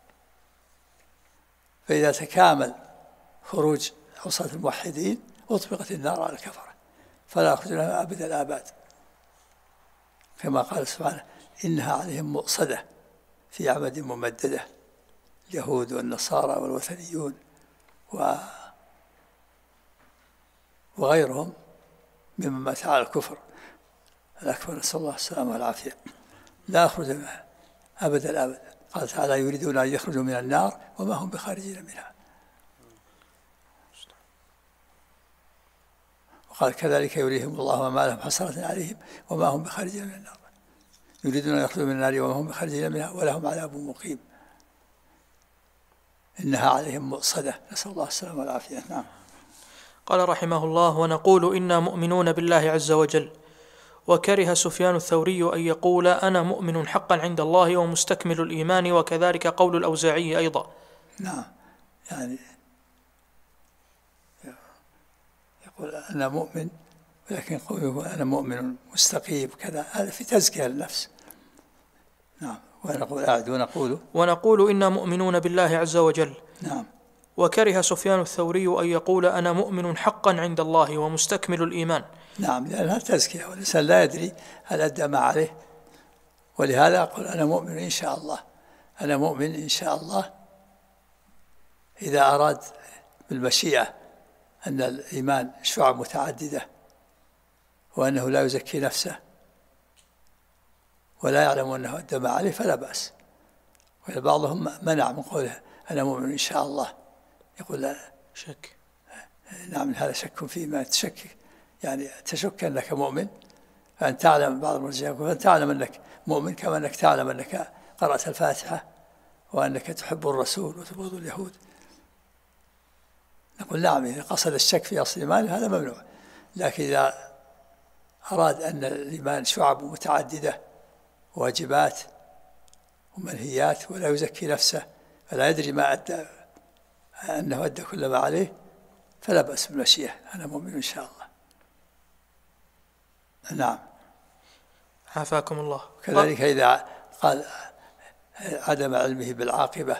فإذا تكامل خروج عصاة الموحدين أطبقت النار على الكفرة فلا يخرج لها أبد الآباد، كما قال سبحانه: إنها عليهم مؤصدة في عمد ممددة، اليهود والنصارى والوثنيون وغيرهم ممن مات على الكفر الأكبر، نسأل الله السلامة والعافية، لا يخرج منها أبد الآباد. قال تعالى: يريدون أن يخرجوا من النار وما هم بخارجين منها. وقال: كذلك يريهم الله وما حسرة عليهم وما هم بخارجين من النار. يريدون أن يخرجوا من النار وما هم بخارجين منها ولهم عذاب مقيم. إنها عليهم مؤصدة، نسأل الله السلامة والعافية. نعم. قال رحمه الله: ونقول إنا مؤمنون بالله عز وجل. وكره سفيان الثوري أن يقول أنا مؤمن حقا عند الله ومستكمل الإيمان، وكذلك قول الأوزاعي أيضا. نعم، يعني يقول أنا مؤمن، ولكن قوله أنا مؤمن مستقيم كذا، هذا في تزكية للنفس. نعم. ونقول إنا مؤمنون بالله عز وجل. نعم. وكره سفيان الثوري أن يقول أنا مؤمن حقا عند الله ومستكمل الإيمان. نعم، لأنها تزكية والإنسان لا يدري هل أدى ما عليه، ولهذا أقول أنا مؤمن إن شاء الله. أنا مؤمن إن شاء الله إذا أراد بالمشيئة أن الإيمان شعب متعددة، وأنه لا يزكي نفسه ولا يعلم أنه أدى ما عليه فلا بأس. وبعضهم منع من قوله أنا مؤمن إن شاء الله، يقول لا شك. نعم هذا شك فيما تشكك، يعني تشك أنك مؤمن، فأن تعلم بعض المرجئة فأن تعلم أنك مؤمن كما أنك تعلم أنك قرأت الفاتحة وأنك تحب الرسول وتبغض اليهود. نقول نعم إذا قصد الشك في أصل الإيمان هذا ممنوع، لكن إذا أراد أن الإيمان شعب متعددة واجبات ومنهيات ولا يزكي نفسه فلا يدري ما أدى أنه أدى كل ما عليه فلا بأس بالمشيئة، أنا مؤمن إن شاء الله. نعم. عافاكم الله. كذلك إذا قال عدم علمه بالعاقبة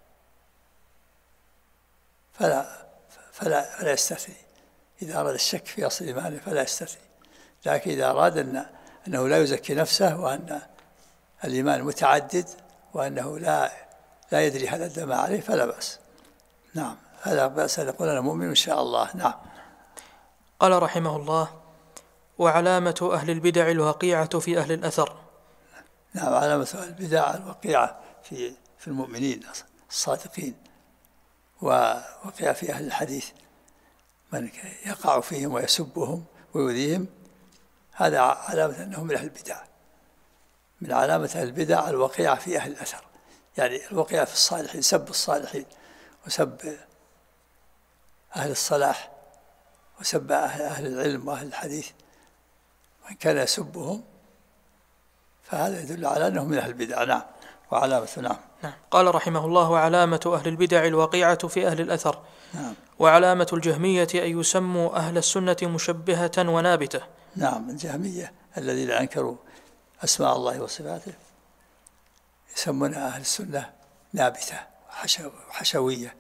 فلا يستثني، إذا أراد الشك في أصل إيمانه فلا يستثني، لكن إذا أراد أنه لا يزكي نفسه وأن الإيمان متعدد وأنه لا يدري هل أدى ما عليه فلا بأس. نعم هذا بأس أن يقول أنا مؤمن إن شاء الله. نعم. قال رحمه الله: وعلامة أهل البدع الوقيعة في أهل الأثر. نعم علامة أهل البدع الوقيعة في المؤمنين الصادقين، ووقيعة في أهل الحديث من يقع فيهم ويسبهم ويؤذيهم، هذا علامة أنهم من أهل البدع. من علامة أهل البدع الوقيعة في أهل الأثر، يعني الوقيعة في الصالحين، سب الصالحين وسب أهل الصلاح وسب أهل العلم وأهل الحديث، وإن كان يسبهم فهذا يدل على أنهم من أهل البدع. نعم. وعلامة نعم. قال رحمه الله: وعلامة أهل البدع الوقيعة في أهل الأثر. نعم. وعلامة الجهمية أن يسموا أهل السنة مشبهة ونابتة. نعم الجهمية الذين أنكروا أسماء الله وصفاته يسمون أهل السنة نابتة وحشوية،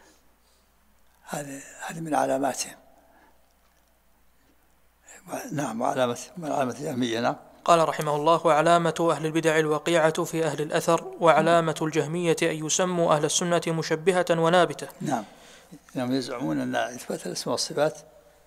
هذه من علاماتهم. نعم وعلامة الجهمية. نعم. قال رحمه الله: وعلامة أهل البدع الوقيعة في أهل الأثر. وعلامة الجهمية أن يسموا أهل السنة مشبهة ونابتة. نعم. إنهم يزعمون أن إثبات الأسماء والصفات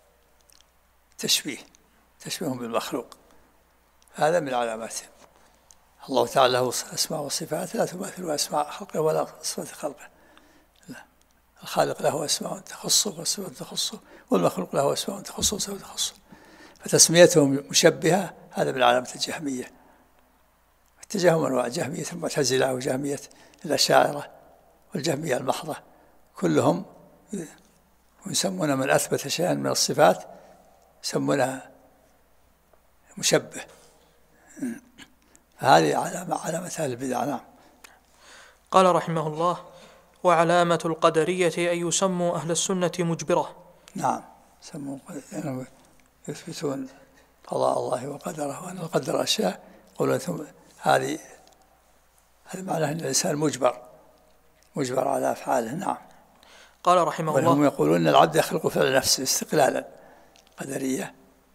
تشبيههم بالمخلوق، هذا من علاماتهم. الله تعالى له أسماء وصفات لا تماثل أسماء خلقه ولا صفات خلقه. لا. الخالق له أسماء تخصه وصفات تخصه، والمخلوق له أسماء تخصه وصفات تخصه، فتسميتهم مشبهة هذا من علامة الجهمية. اتجاههم أنواع: جهمية المعتزلة وجهمية الأشاعرة والجهمية المحضة، كلهم يسمون من أثبت شيئا من الصفات يسمونها مشبه، فهذه علامة أهل البدع. نعم. قال رحمه الله: وعلامة القدرية أن يسموا أهل السنة مجبرة. نعم يسمون يعني يثبتون قضاء الله وقدره، وأن القدر أشياء يقولون هذه معناه أن الإنسان مجبر على أفعاله. نعم. قال رحمه الله: وهم يقولون أن العبد يخلق فعل نفسه استقلالا، قدرية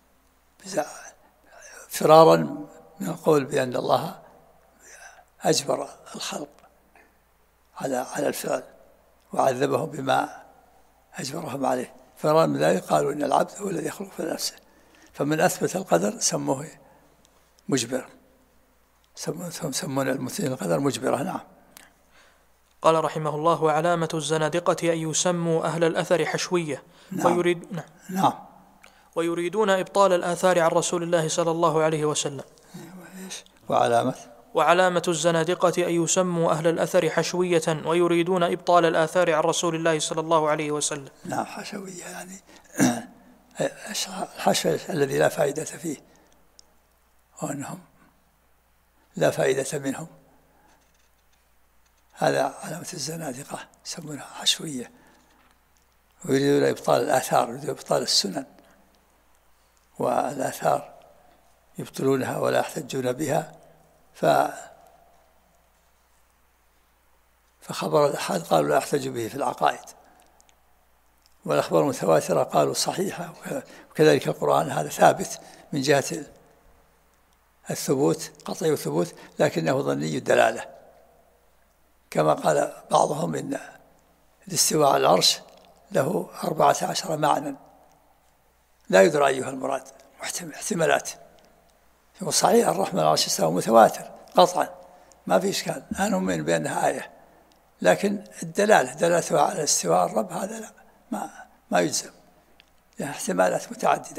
فرارا من القول بأن الله أجبر الخلق على الفعل وعذبهم بما أجبرهم عليه، فرارا من ذلك قالوا إن العبد هو الذي يخلق فعل نفسه، فمن أثبت القدر سموه مجبر، سمون المثلين القدر مجبرة. نعم. قال رحمه الله: وعلامة الزنادقة أن يسموا أهل الأثر حشوية. نعم. نعم. ويريدون إبطال الآثار عن رسول الله صلى الله عليه وسلم. وعلامة الزنادقة أن يسموا أهل الأثر حشوية ويريدون إبطال الآثار عن رسول الله صلى الله عليه وسلم. نعم حشوية يعني الحشو الذي لا فائدة فيه، وأنهم لا فائدة منهم، هذا علامة الزنادقة يسمونها حشوية. ويريدون إبطال الآثار، يريدون إبطال السنن، والآثار يبطلونها ولا يحتجون بها، فخبر الأحاد قالوا لا يحتج به في العقائد، والأخبار المتواترة قالوا صحيحة، وكذلك القرآن هذا ثابت من جهة الثبوت، قطعي الثبوت، لكنه ظني الدلالة، كما قال بعضهم إن الاستواء على العرش له 14 معنى لا يدرى أيها المراد، احتمالات وصحيح الرحمن على العرش استوى متواتر قطعا ما في إشكال، أنا نؤمن بأنها آية، لكن دلالتها على استواء الرب هذا لا، ما يجزم، لها احتمالات متعددة،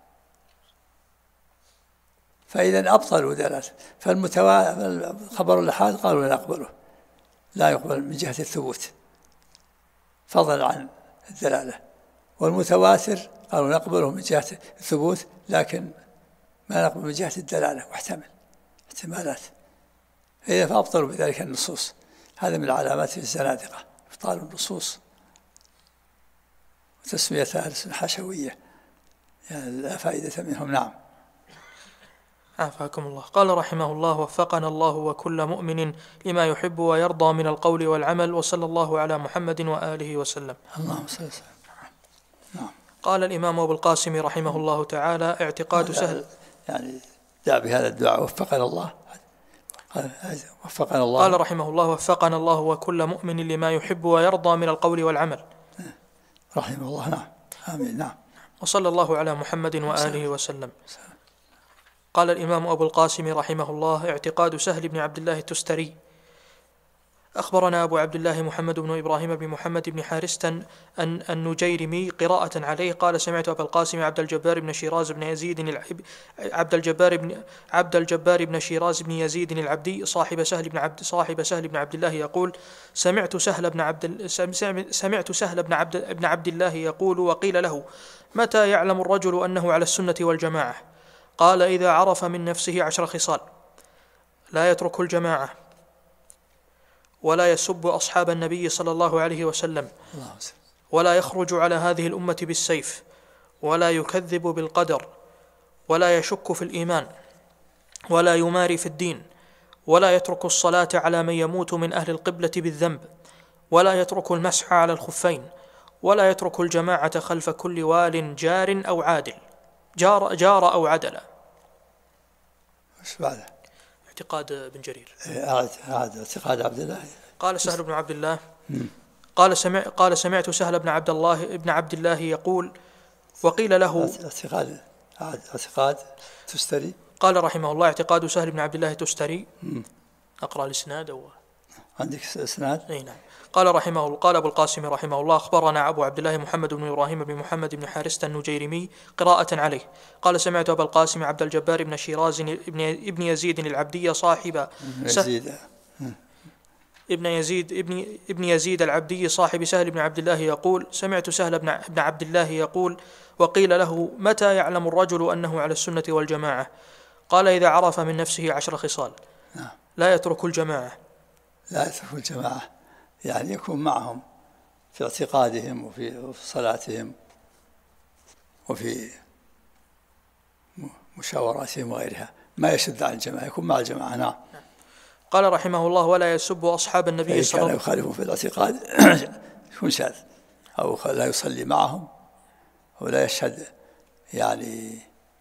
فإذا أبطلوا دلالته. خبر الآحاد قالوا لا نقبله، لا يقبل من جهة الثبوت فضلا عن الدلالة، والمتواتر قالوا نقبله من جهة الثبوت لكن ما نقبل من جهة الدلالة احتمالات، فإذا فأبطلوا بذلك النصوص. هذا من علامات الزنادقة، إبطال النصوص وتسميتها حشوية، يعني لا فائدة منهم. نعم. عافاكم الله. قال رحمه الله: وفقنا الله وكل مؤمن لما يحب ويرضى من القول والعمل، وصلى الله على محمد وآله وسلم. اللهم صل وسلم. نعم. قال الإمام أبو القاسم رحمه الله تعالى: اعتقاد سهل، يعني دع بهذا الدعاء وفقنا الله. وفقنا الله. قال رحمه الله: وفقنا الله وكل مؤمن لما يحب ويرضى من القول والعمل. رحمه الله. نعم. آمين. نعم. وصلى الله على محمد وآله وسلم. قال الإمام أبو القاسم رحمه الله: اعتقاد سهل بن عبد الله التستري. أخبرنا أبو عبد الله محمد بن إبراهيم بن محمد بن حارستة النجيرمي قراءة عليه قال: سمعت أبا القاسم عبد الجبار بن شيراز بن يزيد عبد الجبار بن شيراز بن يزيد العبدي صاحب سهل بن عبد الله يقول: سمعت سهل بن عبد الله يقول: وقيل له: متى يعلم الرجل أنه على السنة والجماعة؟ قال: إذا عرف من نفسه 10 خصال: لا يترك الجماعة، ولا يسب أصحاب النبي صلى الله عليه وسلم، ولا يخرج على هذه الأمة بالسيف، ولا يكذب بالقدر، ولا يشك في الإيمان، ولا يماري في الدين، ولا يترك الصلاة على من يموت من أهل القبلة بالذنب، ولا يترك المسح على الخفين، ولا يترك الجماعة خلف كل وال جار أو عادل جار أو عدل. ايش بعده؟ اعتقاد بن جرير. اعتقاد عبد الله. قال سهل بن عبد الله قال سمعت سهل بن عبد الله يقول: وقيل له: اعتقاد تستري. قال رحمه الله: اعتقاد سهل بن عبد الله تستري. أقرأ الإسناد أو عندك إسناد؟ أي نعم. قال أبو القاسم رحمه الله: أخبرنا أبو عبد الله محمد بن إبراهيم بن محمد بن حارستة النجيرمي قراءة عليه قال: سمعت أبا القاسم عبد الجبار بن شيراز ابن يزيد العبدي صاحب ابن يزيد العبدي صاحب سهل بن عبد الله يقول: سمعت سهل بن عبد الله يقول: وقيل له: متى يعلم الرجل أنه على السنة والجماعة؟ قال: إذا عرف من نفسه 10 خصال: لا يترك الجماعة. لا يترك الجماعة يعني يكون معهم في اعتقادهم وفي صلاتهم وفي مشاوراتهم وغيرها، ما يشد عن الجماعة، يكون مع الجماعة. نعم. قال رحمه الله: ولا يسب أصحاب النبي صلى الله عليه وسلم. كان يخالفهم في الاعتقاد يكون شاذ، أو لا يصلي معهم ولا يشهد يعني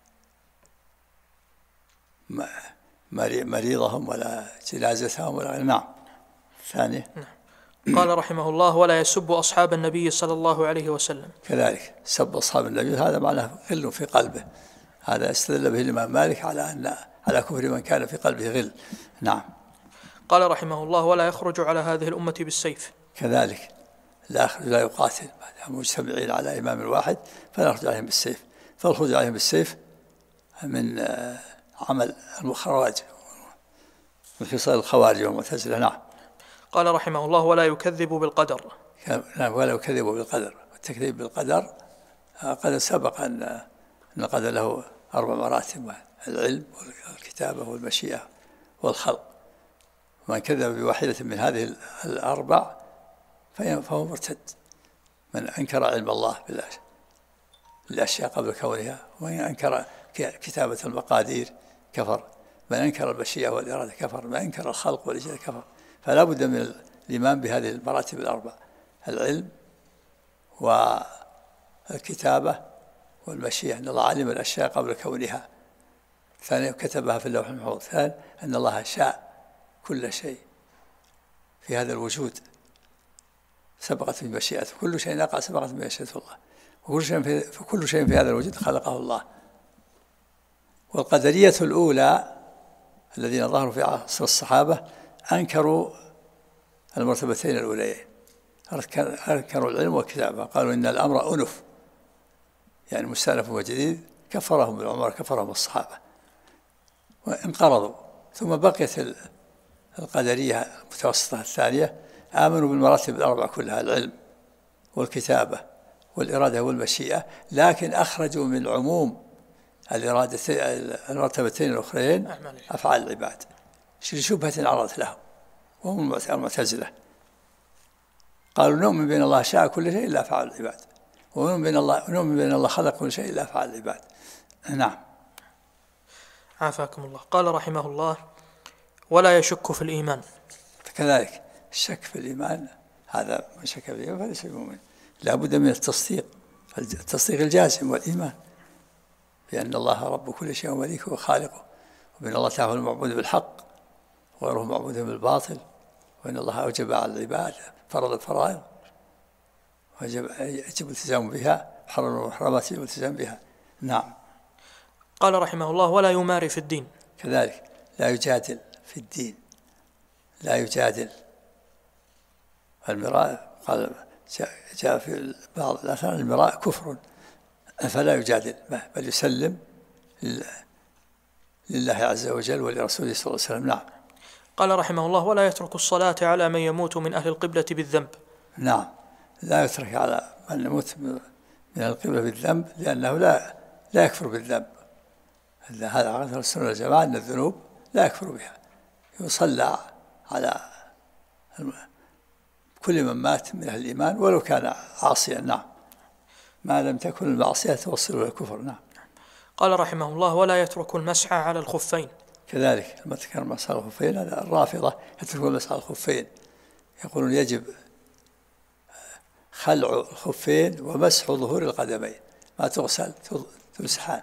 مريضهم ولا جنازتهم ولا. نعم. ثانية. قال رحمه الله: ولا يسب أصحاب النبي صلى الله عليه وسلم. كذلك سب أصحاب النبي هذا معناه غل في قلبه، هذا استدل به الإمام مالك على كفر من كان في قلبه غل. نعم. قال رحمه الله: ولا يخرج على هذه الأمة بالسيف. كذلك لا يقاتل مجتمعين على إمام واحد فلا يخرج عليهم بالسيف، فالخروج عليهم بالسيف من عمل المخرج من خصال الخوارج والمعتزلة. نعم. قال رحمه الله: ولا يكذب بالقدر. ولا يكذب بالقدر. والتكذيب بالقدر قد سبق أن القدر له 4 مراتب: العلم والكتابة والمشيئة والخلق، ومن كذب بواحدة من هذه 4 فهو مرتد. من أنكر علم الله بالأشياء قبل كونها، ومن أنكر كتابة المقادير كفر، من أنكر المشيئة والإرادة كفر، من أنكر الخلق والإيجاد كفر. فلا بد من الإيمان بهذه المراتب 4: العلم والكتابة والمشيئة، أن الله علم الأشياء قبل كونها. ثانيا كتبها في اللوح المحفوظ. ثالث أن الله شاء كل شيء في هذا الوجود سبقت بمشيئته، كل شيء نقع سبقت بمشيئة الله، وكل شيء في هذا الوجود خلقه الله والقدرية الأولى الذين ظهروا في عصر الصحابة أنكروا المرتبتين الأوليين، أنكروا العلم والكتابة، قالوا إن الأمر أنف، يعني مستأنف وجديد، كفرهم بالعمر، كفرهم الصحابة وانقرضوا. ثم بقيت القدرية المتوسطة الثانية، آمنوا بالمراتب الأربع كلها، العلم والكتابة والإرادة والمشيئة، لكن أخرجوا من عموم المرتبتين الأخرين أفعال العباد شبهة عرضت لهم، وهم المعتزلة. قالوا نؤمن بأن الله شاء كل شيء إلا أفعال العباد، ونؤمن بأن الله خلق كل شيء إلا أفعال العباد. نعم. عافاكم الله. قال رحمه الله: ولا يشك في الإيمان. كذلك الشك في الإيمان، هذا من شك في الإيمان فليس بمؤمن، لا بد من التصديق الجازم والإيمان بأن الله رب كل شيء ومليكه وخالقه، وبأن الله تعالى هو المعبود بالحق وغيره معبود بالباطل، وأن الله أوجب على العباد فرض الفرائض يجب الالتزام بها، حرم المحرمات يجب الالتزام بها. نعم. قال رحمه الله: ولا يماري في الدين. كذلك لا يجادل في الدين، لا يجادل. المراء قال جاء في بعض الآثار المراء كفر، فلا يجادل بل يسلم لله عز وجل ولرسوله صلى الله عليه وسلم. نعم. قال رحمه الله: ولا يترك الصلاة على من يموت من أهل القبلة بالذنب. نعم، لا يترك على من يموت من القبلة بالذنب، لأنه لا يكفر بالذنب. هذا عقيدة السنة والجماعة أن الذنوب لا يكفر بها، يصلى على كل من مات من أهل الإيمان ولو كان عاصيا. نعم، ما لم تكن المعصية توصل إلى الكفر. نعم. قال رحمه الله: ولا يترك المسح على الخفين. كذلك لما تذكر المسح على الخفين، هذا الرافضة يتركون المسح على الخفين، يقولون يجب خلع الخفين ومسح ظهور القدمين، ما تغسل تمسحان،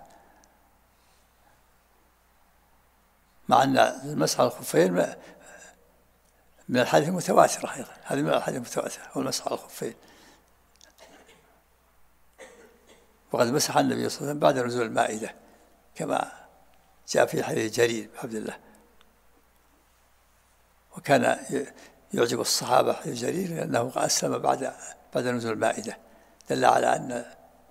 مع أن المسح على الخفين من الحديث المتواترة أيضا، هذه من الحديث المتواترة هو المسح على الخفين. وقد مسح النبي صلى الله عليه وسلم بعد نزول المائدة كما جاء في حديث جرير بن عبد الله، وكان يعجب الصحابة حديث جرير لأنه أسلم بعد نزول المائدة، دل على أن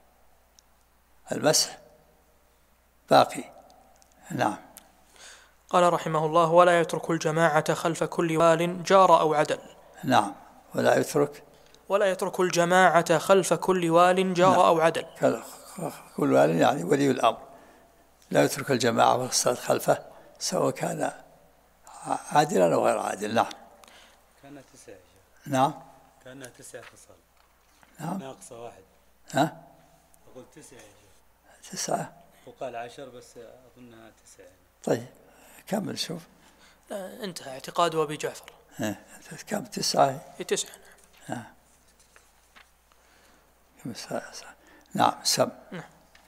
المسح باقي. نعم. قال رحمه الله: ولا يترك الجماعة خلف كل وال جار أو عدل. نعم، ولا يترك الجماعة خلف كل وال جار. نعم. أو عدل. كل وال يعني ولي الأمر، لا يترك الجماعة والصلاة خلفه سواء كان عادلا أو غير عادل. نعم. كانت 9. نعم. كانها 9 خصال. نعم. ناقصة 1. ها؟ أقول 9 يا شيخ. 9. وقال 10 بس أظنها 9. طيب كمل شوف. انتهى اعتقاد أبي جعفر. كم 9؟ 9. نعم. سم. نعم.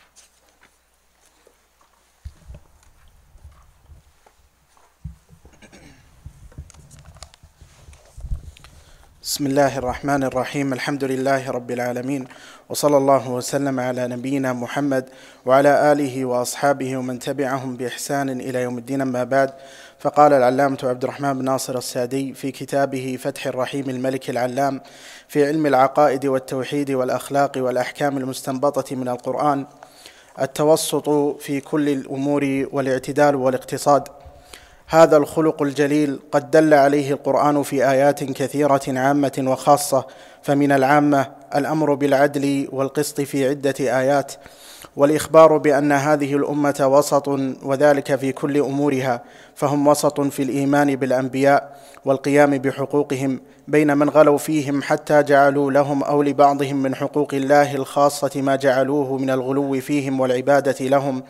بسم الله الرحمن الرحيم. الحمد لله رب العالمين، وصلى الله وسلم على نبينا محمد وعلى آله وأصحابه ومن تبعهم بإحسان إلى يوم الدين. أما بعد، فقال العلامة عبد الرحمن بن ناصر السعدي في كتابه فتح الرحيم الملك العلام في علم العقائد والتوحيد والأخلاق والأحكام المستنبطة من القرآن: التوسط في كل الأمور والاعتدال والاقتصاد. هذا الخلق الجليل قد دل عليه القرآن في آيات كثيرة عامة وخاصة، فمن العامة الأمر بالعدل والقسط في عدة آيات، والإخبار بأن هذه الأمة وسط، وذلك في كل أمورها، فهم وسط في الإيمان بالأنبياء والقيام بحقوقهم بين من غلوا فيهم حتى جعلوا لهم أو لبعضهم من حقوق الله الخاصة ما جعلوه من الغلو فيهم والعبادة لهم.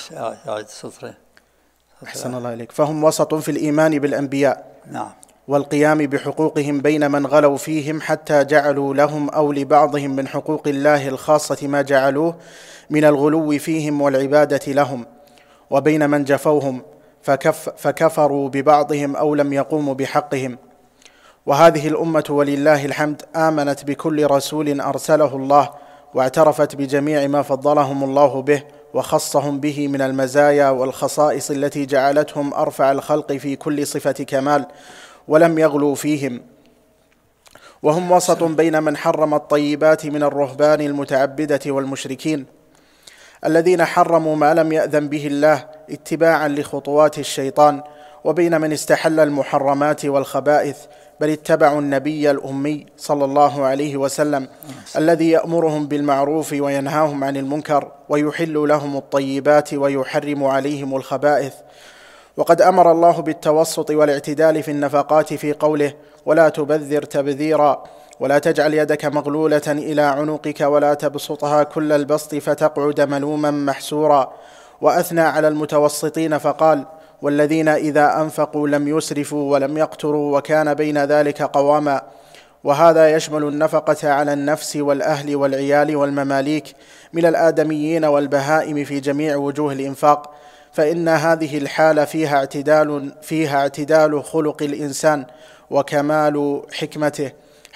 أحسن الله إليك. فهم وسط في الإيمان بالأنبياء. نعم. والقيام بحقوقهم بين من غلوا فيهم حتى جعلوا لهم أو لبعضهم من حقوق الله الخاصة ما جعلوه من الغلو فيهم والعبادة لهم، وبين من جفوهم فكفروا ببعضهم أو لم يقوموا بحقهم. وهذه الأمة ولله الحمد آمنت بكل رسول أرسله الله، واعترفت بجميع ما فضلهم الله به وخصهم به من المزايا والخصائص التي جعلتهم أرفع الخلق في كل صفة كمال، ولم يغلوا فيهم. وهم وسط بين من حرم الطيبات من الرهبان المتعبدة والمشركين الذين حرموا ما لم يأذن به الله اتباعا لخطوات الشيطان، وبين من استحل المحرمات والخبائث، بل اتبعوا النبي الأمي صلى الله عليه وسلم الذي يأمرهم بالمعروف وينهاهم عن المنكر، ويحل لهم الطيبات ويحرم عليهم الخبائث. وقد أمر الله بالتوسط والاعتدال في النفقات في قوله: ولا تبذر تبذيرا، ولا تجعل يدك مغلولة إلى عنقك ولا تبسطها كل البسط فتقعد ملوما محسورا. وأثنى على المتوسطين فقال: والذين إذا أنفقوا لم يسرفوا ولم يقتروا وكان بين ذلك قواما. وهذا يشمل النفقة على النفس والأهل والعيال والمماليك من الآدميين والبهائم في جميع وجوه الإنفاق، فإن هذه الحالة فيها اعتدال خلق الإنسان وكمال حكمته،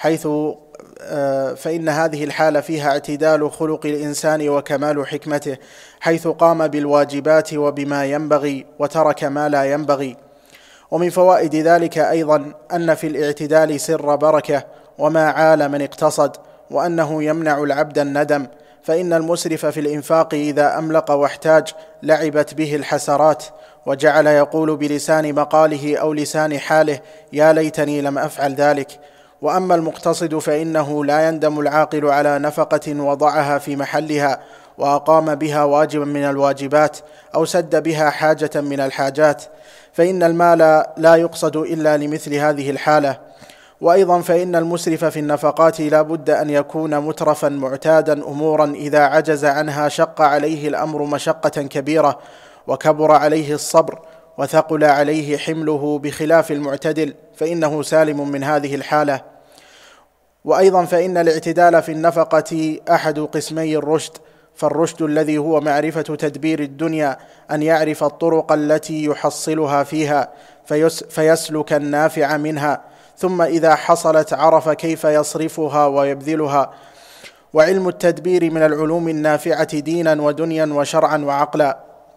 حيث قام بالواجبات وبما ينبغي وترك ما لا ينبغي. ومن فوائد ذلك أيضا أن في الاعتدال سر بركة وما عال من اقتصد، وأنه يمنع العبد الندم، فإن المسرف في الإنفاق إذا أملق واحتاج لعبت به الحسرات، وجعل يقول بلسان مقاله أو لسان حاله: يا ليتني لم أفعل ذلك. وأما المقتصد فإنه لا يندم العاقل على نفقة وضعها في محلها وأقام بها واجبا من الواجبات أو سد بها حاجة من الحاجات، فإن المال لا يقصد إلا لمثل هذه الحالة. وأيضا فإن المسرف في النفقات لا بد أن يكون مترفا معتادا أمورا إذا عجز عنها شق عليه الأمر مشقة كبيرة، وكبر عليه الصبر وثقل عليه حمله، بخلاف المعتدل فإنه سالم من هذه الحالة. وأيضا فإن الاعتدال في النفقة أحد قسمي الرشد، فالرشد الذي هو معرفة تدبير الدنيا أن يعرف الطرق التي يحصلها فيها فيسلك النافع منها، ثم إذا حصلت عرف كيف يصرفها ويبذلها. وعلم التدبير من العلوم النافعة دينا ودنيا وشرعا وعقلا.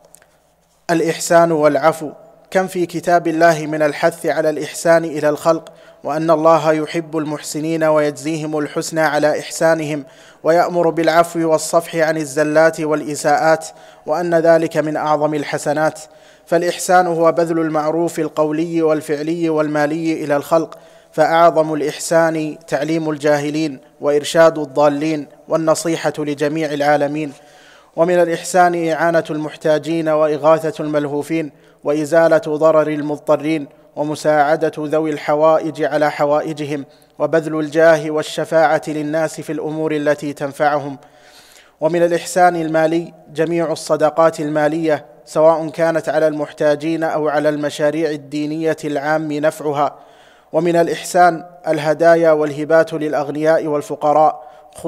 الإحسان والعفو، كم في كتاب الله من الحث على الإحسان إلى الخلق، وأن الله يحب المحسنين ويجزيهم الحسنى على إحسانهم، ويأمر بالعفو والصفح عن الزلات والإساءات، وأن ذلك من أعظم الحسنات. فالإحسان هو بذل المعروف القولي والفعلي والمالي إلى الخلق، فأعظم الإحسان تعليم الجاهلين وإرشاد الضالين والنصيحة لجميع العالمين. ومن الإحسان إعانة المحتاجين وإغاثة الملهوفين وإزالة ضرر المضطرين ومساعدة ذوي الحوائج على حوائجهم، وبذل الجاه والشفاعة للناس في الأمور التي تنفعهم. ومن الإحسان المالي جميع الصدقات المالية، سواء كانت على المحتاجين أو على المشاريع الدينية العام نفعها. ومن الإحسان الهدايا والهبات للأغنياء والفقراء،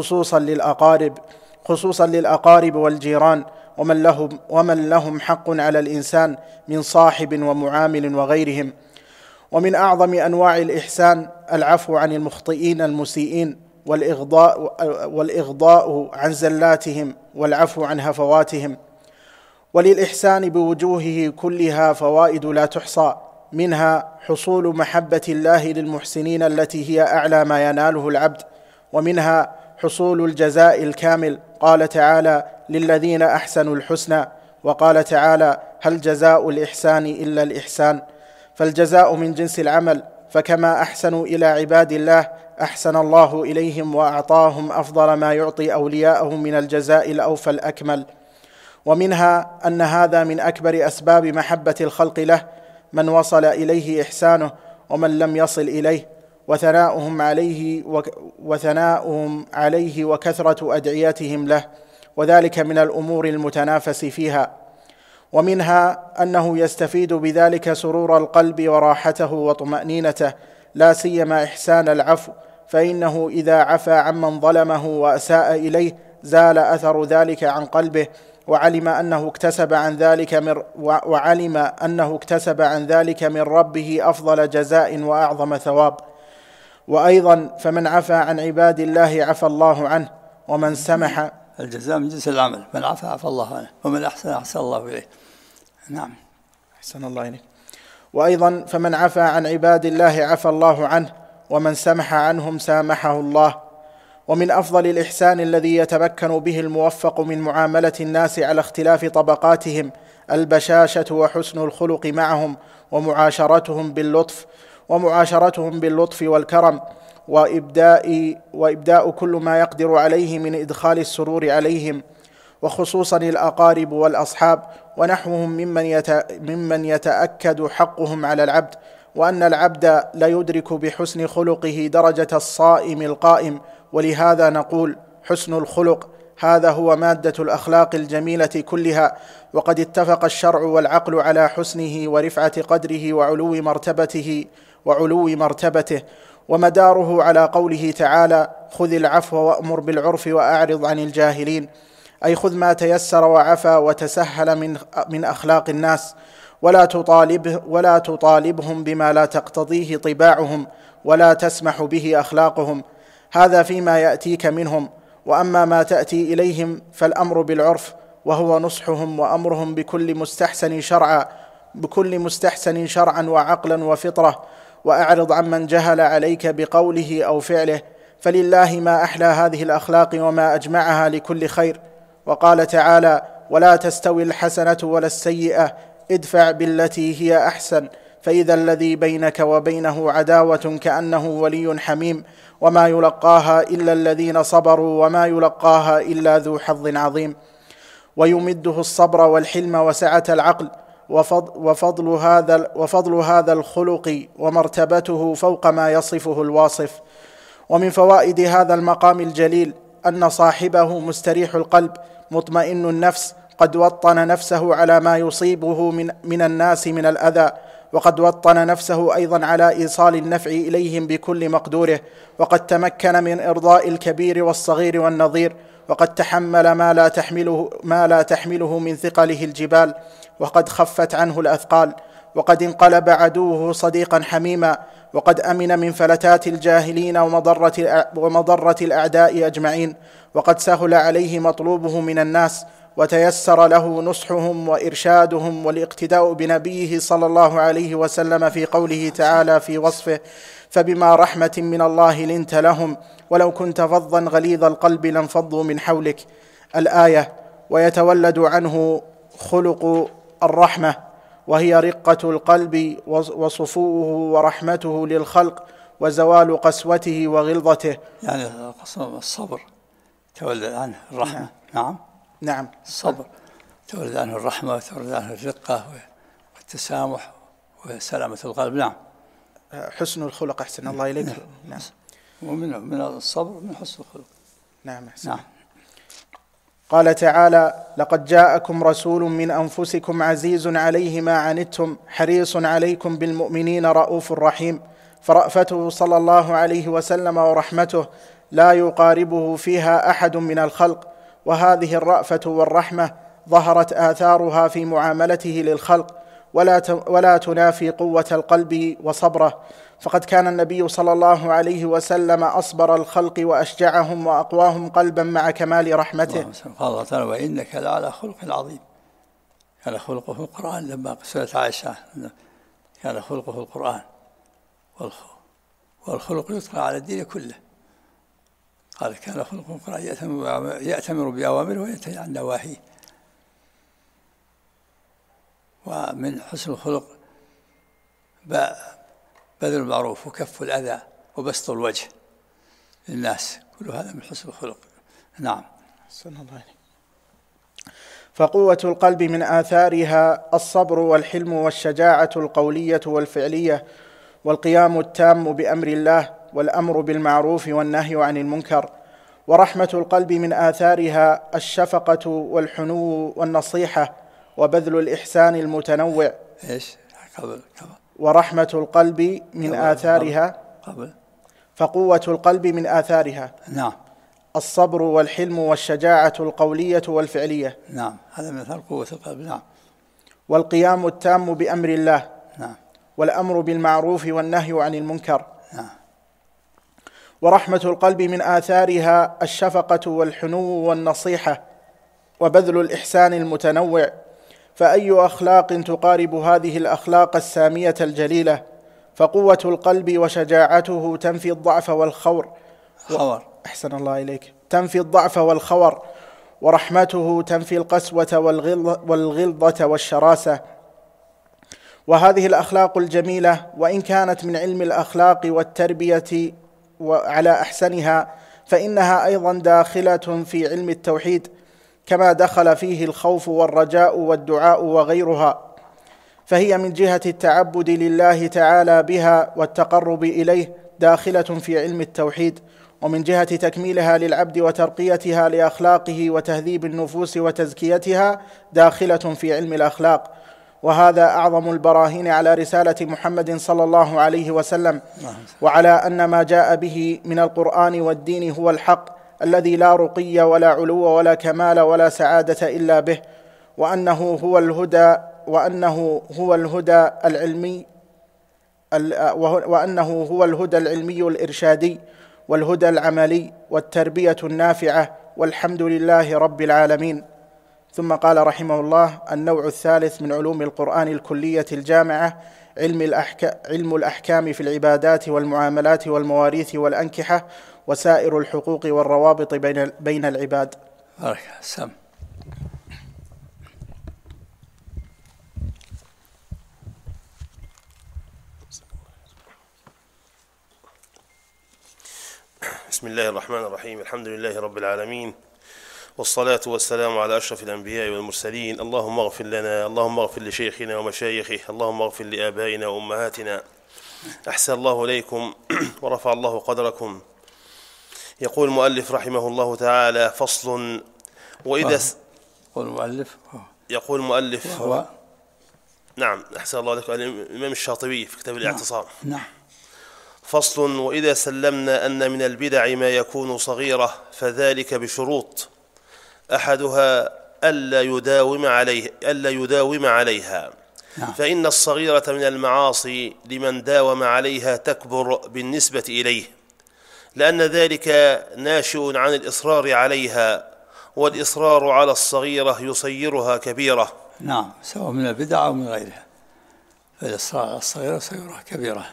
خصوصا للأقارب والجيران، ومن لهم حق على الإنسان من صاحب ومعامل وغيرهم. ومن أعظم أنواع الإحسان العفو عن المخطئين المسيئين، والإغضاء عن زلاتهم، والعفو عن هفواتهم. وللإحسان بوجوهه كلها فوائد لا تحصى، منها حصول محبة الله للمحسنين التي هي أعلى ما يناله العبد، ومنها حصول الجزاء الكامل. قال تعالى: للذين أحسنوا الحسنى، وقال تعالى: هل جزاء الإحسان إلا الإحسان. فالجزاء من جنس العمل، فكما أحسنوا إلى عباد الله أحسن الله إليهم وأعطاهم أفضل ما يعطي أولياءه من الجزاء الأوفى الأكمل. ومنها أن هذا من أكبر أسباب محبة الخلق له، من وصل إليه إحسانه ومن لم يصل إليه، وثناؤهم عليه وكثرة أدعيتهم له، وذلك من الأمور المتنافس فيها. ومنها أنه يستفيد بذلك سرور القلب وراحته وطمأنينته، لا سيما إحسان العفو، فإنه إذا عفى عمن ظلمه وأساء إليه زال أثر ذلك عن قلبه، وعلم أنه اكتسب عن ذلك من ربه أفضل جزاء وأعظم ثواب. وأيضا فمن عفى عن عباد الله عفى الله عنه، الجزاء من جنس العمل، من عفا عفا الله عنه، ومن أحسن أحسن الله إليه. نعم. أحسن الله إليك. وأيضا فمن عفا عن عباد الله عفا الله عنه، ومن سمح عنهم سامحه الله. ومن أفضل الإحسان الذي يتمكن به الموفق من معاملة الناس على اختلاف طبقاتهم البشاشة وحسن الخلق معهم، ومعاشرتهم باللطف والكرم، وإبداء كل ما يقدر عليه من إدخال السرور عليهم، وخصوصا الأقارب والأصحاب ونحوهم ممن يتأكد حقهم على العبد، وأن العبد لا يدرك بحسن خلقه درجة الصائم القائم. ولهذا نقول حسن الخلق هذا هو مادة الأخلاق الجميلة كلها، وقد اتفق الشرع والعقل على حسنه ورفعة قدره وعلو مرتبته، ومداره على قوله تعالى: خذ العفو وأمر بالعرف وأعرض عن الجاهلين، أي خذ ما تيسر وعفى وتسهل من أخلاق الناس، ولا تطالبهم بما لا تقتضيه طباعهم ولا تسمح به أخلاقهم، هذا فيما يأتيك منهم. وأما ما تأتي إليهم فالأمر بالعرف، وهو نصحهم وأمرهم بكل مستحسن شرعا وعقلا وفطرة، وأعرض عمن جهل عليك بقوله أو فعله، فلله ما أحلى هذه الأخلاق وما أجمعها لكل خير. وقال تعالى: ولا تستوي الحسنة ولا السيئة، ادفع بالتي هي أحسن، فإذا الذي بينك وبينه عداوة كأنه ولي حميم، وما يلقاها إلا الذين صبروا وما يلقاها إلا ذو حظ عظيم. ويمده الصبر والحلم وسعة العقل، وفضل هذا الخلق ومرتبته فوق ما يصفه الواصف. ومن فوائد هذا المقام الجليل أن صاحبه مستريح القلب مطمئن النفس، قد وطن نفسه على ما يصيبه من الناس من الأذى، وقد وطن نفسه أيضا على إيصال النفع إليهم بكل مقدوره، وقد تمكن من إرضاء الكبير والصغير والنظير، وقد تحمل ما لا تحمله من ثقله الجبال، وقد خفت عنه الأثقال، وقد انقلب عدوه صديقا حميما، وقد أمن من فلتات الجاهلين ومضرة الأعداء أجمعين، وقد سهل عليه مطلوبه من الناس، وتيسر له نصحهم وإرشادهم والاقتداء بنبيه صلى الله عليه وسلم في قوله تعالى في وصفه: فبما رحمة من الله لنت لهم ولو كنت فظا غليظ القلب لانفضوا من حولك. الآية. ويتولد عنه خلق الرحمة، وهي رقة القلب وصفوه ورحمته للخلق وزوال قسوته وغلظته. يعني الصبر تولد عنه الرحمة. نعم. الصبر تولد عنه الرحمة وتولد عنه الرقة والتسامح وسلامة القلب. نعم. حسن الخلق. أحسن الله إليك. نعم. ومن الصبر من حسن الخلق. نعم. أحسن. نعم. قال تعالى: لقد جاءكم رسول من أنفسكم عزيز عليه ما عنتم حريص عليكم بالمؤمنين رؤوف رحيم. فرأفته صلى الله عليه وسلم ورحمته لا يقاربه فيها أحد من الخلق، وهذه الرأفة والرحمة ظهرت آثارها في معاملته للخلق، ولا تنافي قوة القلب وصبره، فقد كان النبي صلى الله عليه وسلم أصبر الخلق وأشجعهم وأقواهم قلبا مع كمال رحمته. قال الله تعالى: وإنك لعلى خلق عظيم. كان خلقه القرآن. لما سئلت عائشة كان خلقه القرآن، والخلق يطلق على الدين كله. قال: كان خلقه القرآن يأتمر بأوامره وينتهي عن نواهيه. ومن حسن الخلق بذل المعروف وكف الأذى وبسط الوجه للناس، كل هذا من حسن الخلق. نعم. فقوة القلب من آثارها الصبر والحلم والشجاعة القولية والفعلية، والقيام التام بأمر الله، والأمر بالمعروف والنهي عن المنكر. ورحمة القلب من آثارها الشفقة والحنو والنصيحة وبذل الإحسان المتنوع. ورحمة القلب من آثارها فقوة القلب من آثارها نعم الصبر والحلم والشجاعة القولية والفعلية. نعم، هذا مثال قوة القلب. نعم. والقيام التام بأمر الله. نعم. والأمر بالمعروف والنهي عن المنكر. نعم. ورحمة القلب من آثارها الشفقة والحنو والنصيحة وبذل الإحسان المتنوع، فأي أخلاق تقارب هذه الأخلاق السامية الجليلة؟ فقوة القلب وشجاعته تنفي الضعف والخور. أحسن الله إليك. تنفي الضعف والخور، ورحمته تنفي القسوة والغلظة والشراسة. وهذه الأخلاق الجميلة وإن كانت من علم الأخلاق والتربية على أحسنها، فإنها أيضا داخلة في علم التوحيد، كما دخل فيه الخوف والرجاء والدعاء وغيرها، فهي من جهة التعبد لله تعالى بها والتقرب إليه داخلة في علم التوحيد، ومن جهة تكميلها للعبد وترقيتها لأخلاقه وتهذيب النفوس وتزكيتها داخلة في علم الأخلاق. وهذا أعظم البراهين على رسالة محمد صلى الله عليه وسلم، وعلى أن ما جاء به من القرآن والدين هو الحق الذي لا رقي ولا علو ولا كمال ولا سعادة إلا به، وأنه هو الهدى العلمي الإرشادي والهدى العملي والتربية النافعة، والحمد لله رب العالمين. ثم قال رحمه الله: النوع الثالث من علوم القرآن الكلية الجامعة علم الأحكام في العبادات والمعاملات والمواريث والأنكحة وسائر الحقوق والروابط بين العباد. بسم الله الرحمن الرحيم. الحمد لله رب العالمين، والصلاة والسلام على أشرف الأنبياء والمرسلين. اللهم اغفر لنا، اللهم اغفر لشيخنا ومشايخه، اللهم اغفر لآبائنا وأمهاتنا. أحسن الله إليكم ورفع الله قدركم. يقول المؤلف رحمه الله تعالى: فصل. وإذا يقول المؤلف هو نعم أحسن الله لكم الإمام الشاطبي في كتاب الاعتصام. نعم. فصل. وإذا سلمنا أن من البدع ما يكون صغيرة فذلك بشروط: أحدها ألا يداوم عليها، فإن الصغيرة من المعاصي لمن داوم عليها تكبر بالنسبة إليه، لأن ذلك ناشئ عن الإصرار عليها، والإصرار على الصغيرة يصيرها كبيرة. نعم، سواء من البدع أو من غيرها، فالإصرار على الصغيرة يصيرها كبيرة.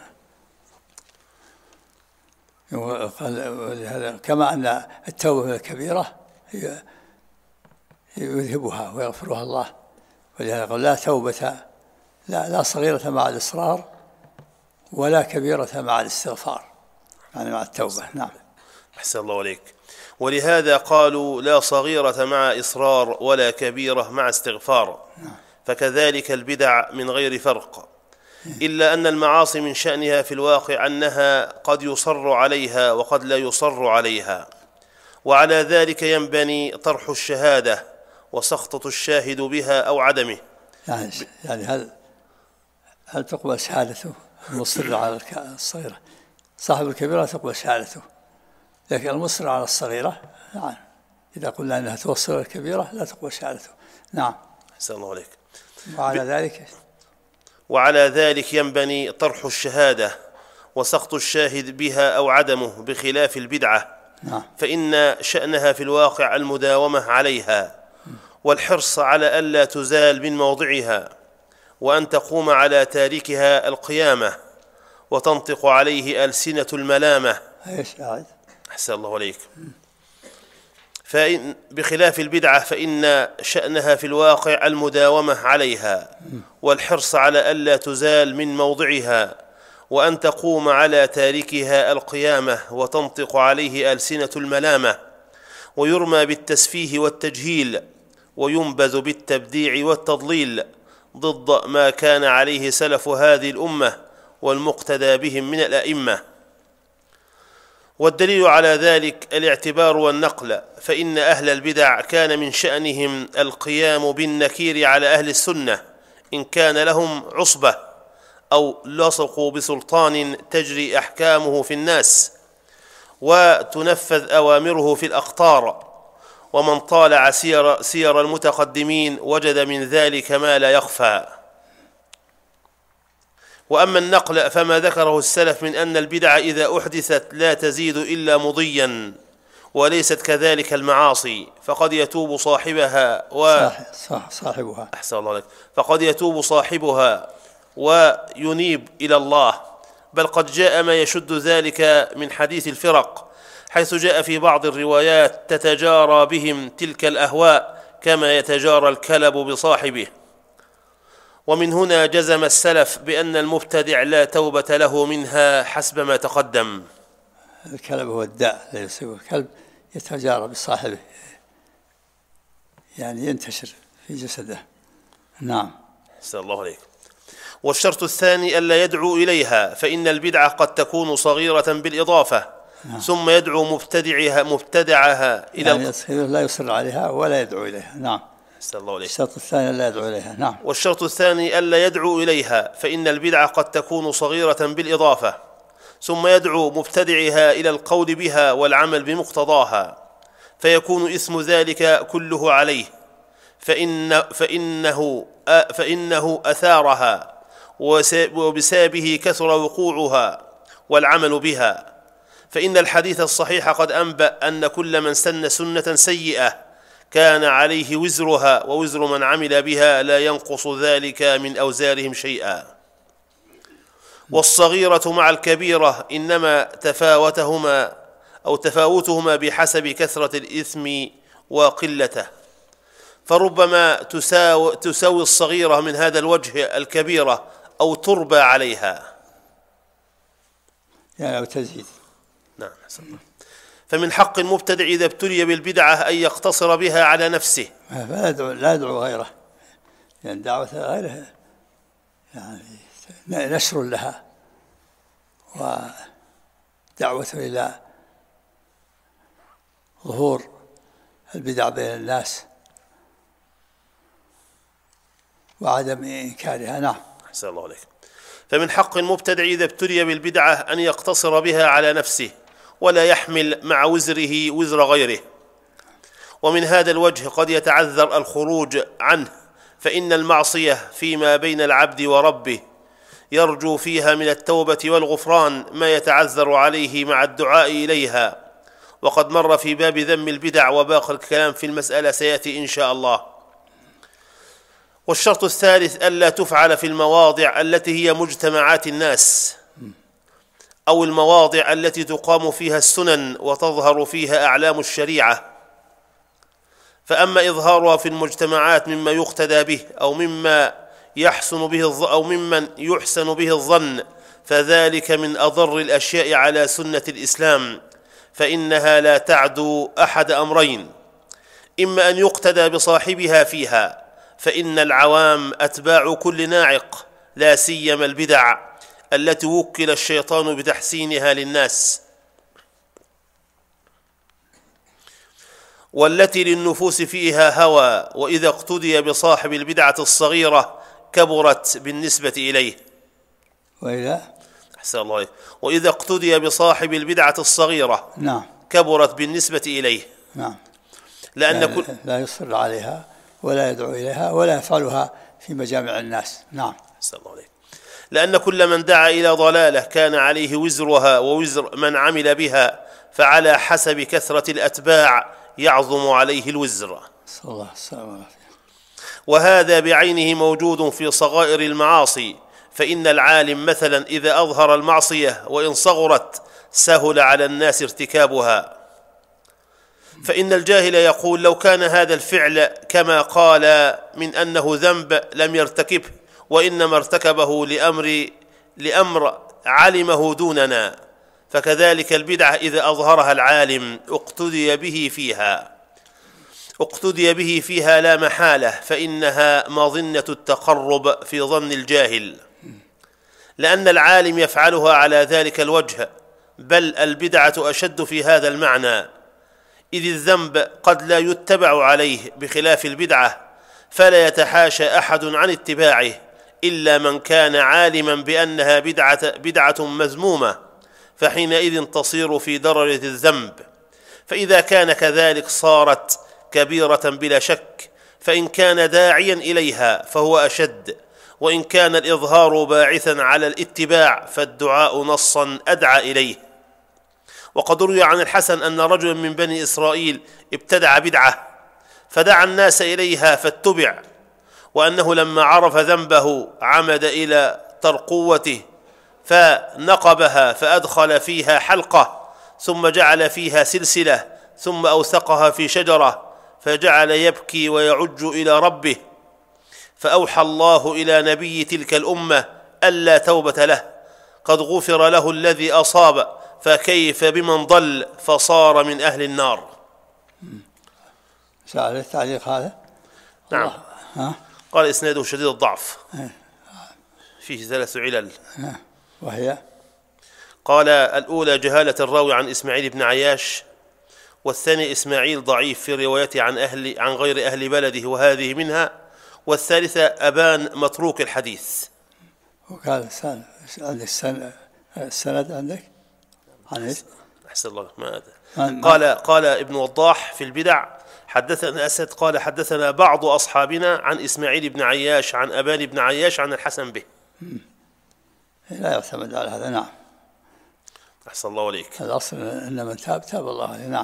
كما أن التوبة من الكبيرة يذهبها ويغفرها الله، ولهذا قال: لا توبة لا صغيرة مع الإصرار ولا كبيرة مع الاستغفار، يعني مع التوبة. نعم. أحسن الله عليك. ولهذا قالوا: لا صغيرة مع إصرار ولا كبيرة مع استغفار. فكذلك البدع من غير فرق، إلا أن المعاصي من شأنها في الواقع أنها قد يصر عليها وقد لا يصر عليها، وعلى ذلك ينبني طرح الشهادة وسخطة الشاهد بها أو عدمه. يعني هل تقبل شهادته المصر على الصغيرة؟ صاحب الكبيرة تقبل شهادته، لكن المصر على الصغيرة نعم، إذا قلنا أنها توصل الكبيرة لا تقبل شهادته. نعم. أحسن الله عليك. وعلى ذلك ينبني طرح الشهادة وسخط الشاهد بها أو عدمه، بخلاف البدعة، فإن شأنها في الواقع المداومة عليها والحرص على ألا تزال من موضعها، وأن تقوم على تاركها القيامة وتنطق عليه ألسنة الملامة. أحسن الله عليك. بخلاف البدعة فإن شأنها في الواقع المداومة عليها والحرص على ألا تزال من موضعها، وأن تقوم على تاركها القيامة وتنطق عليه ألسنة الملامة، ويرمى بالتسفيه والتجهيل، وينبذ بالتبديع والتضليل، ضد ما كان عليه سلف هذه الأمة والمقتدى بهم من الأئمة. والدليل على ذلك الاعتبار والنقل، فإن أهل البدع كان من شأنهم القيام بالنكير على أهل السنة إن كان لهم عصبة أو لصقوا بسلطان تجري أحكامه في الناس وتنفذ أوامره في الأقطار. ومن طالع سير المتقدمين وجد من ذلك ما لا يخفى. وأما النقل فما ذكره السلف من أن البدع إذا أحدثت لا تزيد إلا مضيا، وليست كذلك المعاصي، فقد يتوب صاحبها صاحبها أحسن الله عليك، فقد يتوب صاحبها وينيب إلى الله. بل قد جاء ما يشد ذلك من حديث الفرق، حيث جاء في بعض الروايات تتجارى بهم تلك الأهواء كما يتجارى الكلب بصاحبه. ومن هنا جزم السلف بأن المبتدع لا توبة له منها حسب ما تقدم. الكلب هو الداء، ليس هو الكلب يتجارى بصاحبه، يعني ينتشر في جسده. نعم. أحسن الله عليك. والشرط الثاني ألا يدعو إليها، فإن البدعة قد تكون صغيرة بالإضافة. ثم يدعو مبتدعها إلى يعني لا يصر عليها ولا يدعو إليها. نعم. الشرط الثاني ألا يدعو إليها. نعم. والشرط الثاني ألا يدعو إليها، فإن البدعة قد تكون صغيرة بالإضافة. ثم يدعو مبتدعها إلى القول بها والعمل بمقتضاها، فيكون إثم ذلك كله عليه، فإنه أثارها، وبسببه كثر وقوعها والعمل بها. فإن الحديث الصحيح قد أنبأ أن كل من سن سنة سيئة كان عليه وزرها ووزر من عمل بها، لا ينقص ذلك من أوزارهم شيئا. والصغيرة مع الكبيرة إنما تفاوتهما بحسب كثرة الإثم وقلته، فربما تساوي الصغيرة من هذا الوجه الكبيرة أو تربى عليها، يعني أو تزيد. نعم. فمن حق المبتدع إذا ابتلي بالبدعة أن يقتصر بها على نفسه، لا يدعو غيره، يعني دعوة غيره يعني نشر لها ودعوة إلى ظهور البدع بين الناس وعدم إنكارها. نعم. أحسن الله عليك. فمن حق المبتدع إذا ابتلي بالبدعة أن يقتصر بها على نفسه، ولا يحمل مع وزره وزر غيره. ومن هذا الوجه قد يتعذر الخروج عنه، فإن المعصية فيما بين العبد وربه يرجو فيها من التوبة والغفران ما يتعذر عليه مع الدعاء إليها، وقد مر في باب ذم البدع، وباقي الكلام في المسألة سيأتي إن شاء الله. والشرط الثالث ألا تفعل في المواضع التي هي مجتمعات الناس، أو المواضع التي تقام فيها السنن وتظهر فيها أعلام الشريعة. فأما إظهارها في المجتمعات مما يقتدى به أو ممن يحسن به الظن، فذلك من أضر الأشياء على سنة الإسلام، فإنها لا تعدو أحد أمرين: إما أن يقتدى بصاحبها فيها، فإن العوام أتباع كل ناعق، لا سيما البدع التي وكل الشيطان بتحسينها للناس، والتي للنفوس فيها هوى، وإذا اقتدي بصاحب البدعة الصغيرة كبرت بالنسبة إليه. أحسن الله عليك. وإذا اقتدي بصاحب البدعة الصغيرة نعم كبرت بالنسبة إليه. نعم. لأن لا يصر عليها ولا يدعو إليها ولا يفعلها في مجامع الناس. نعم. أحسن الله عليك. لأن كل من دعا إلى ضلالة كان عليه وزرها ووزر من عمل بها، فعلى حسب كثرة الأتباع يعظم عليه الوزر. صلى الله عليه وسلم. وهذا بعينه موجود في صغائر المعاصي، فإن العالم مثلا إذا أظهر المعصية وإن صغرت سهل على الناس ارتكابها. فإن الجاهل يقول: لو كان هذا الفعل كما قال من أنه ذنب لم يرتكبه، وإنما ارتكبه لأمر علمه دوننا. فكذلك البدعة إذا أظهرها العالم اقتدي به فيها لا محالة، فإنها مظنة التقرب في ظن الجاهل، لأن العالم يفعلها على ذلك الوجه، بل البدعة أشد في هذا المعنى، إذ الذنب قد لا يتبع عليه بخلاف البدعة، فلا يتحاشى أحد عن اتباعه إلا من كان عالما بأنها بدعة مذمومة، فحينئذ تصير في درجة الذنب. فإذا كان كذلك صارت كبيرة بلا شك، فإن كان داعيا إليها فهو أشد، وإن كان الإظهار باعثا على الاتباع فالدعاء نصا أدعى إليه. وقد روي عن الحسن أن رجلا من بني إسرائيل ابتدع بدعة فدعا الناس إليها فاتبع، وأنه لما عرف ذنبه عمد إلى ترقوته فنقبها فأدخل فيها حلقة ثم جعل فيها سلسلة ثم أوثقها في شجرة فجعل يبكي ويعج إلى ربه، فأوحى الله إلى نبي تلك الأمة ألا توبة له، قد غفر له الذي أصاب، فكيف بمن ضل فصار من أهل النار. سأل التعليق هذا؟ نعم. قال إسناده شديد الضعف فيه 3 علل. وهي؟ قال الأولى جهالة الراوي عن إسماعيل بن عياش، والثاني إسماعيل ضعيف في روايته عن غير أهل بلده وهذه منها، والثالثة أبان متروك الحديث. وقال السند عندك؟ أحسن الله ما هذا. قال ابن وضاح في البدع حدثنا أسد قال حدثنا بعض أصحابنا عن إسماعيل بن عياش عن أبان بن عياش عن الحسن به. لا يعتمد على هذا. نعم. أحسن الله عليك. الأصل أن من تاب تاب الله عليه. نعم.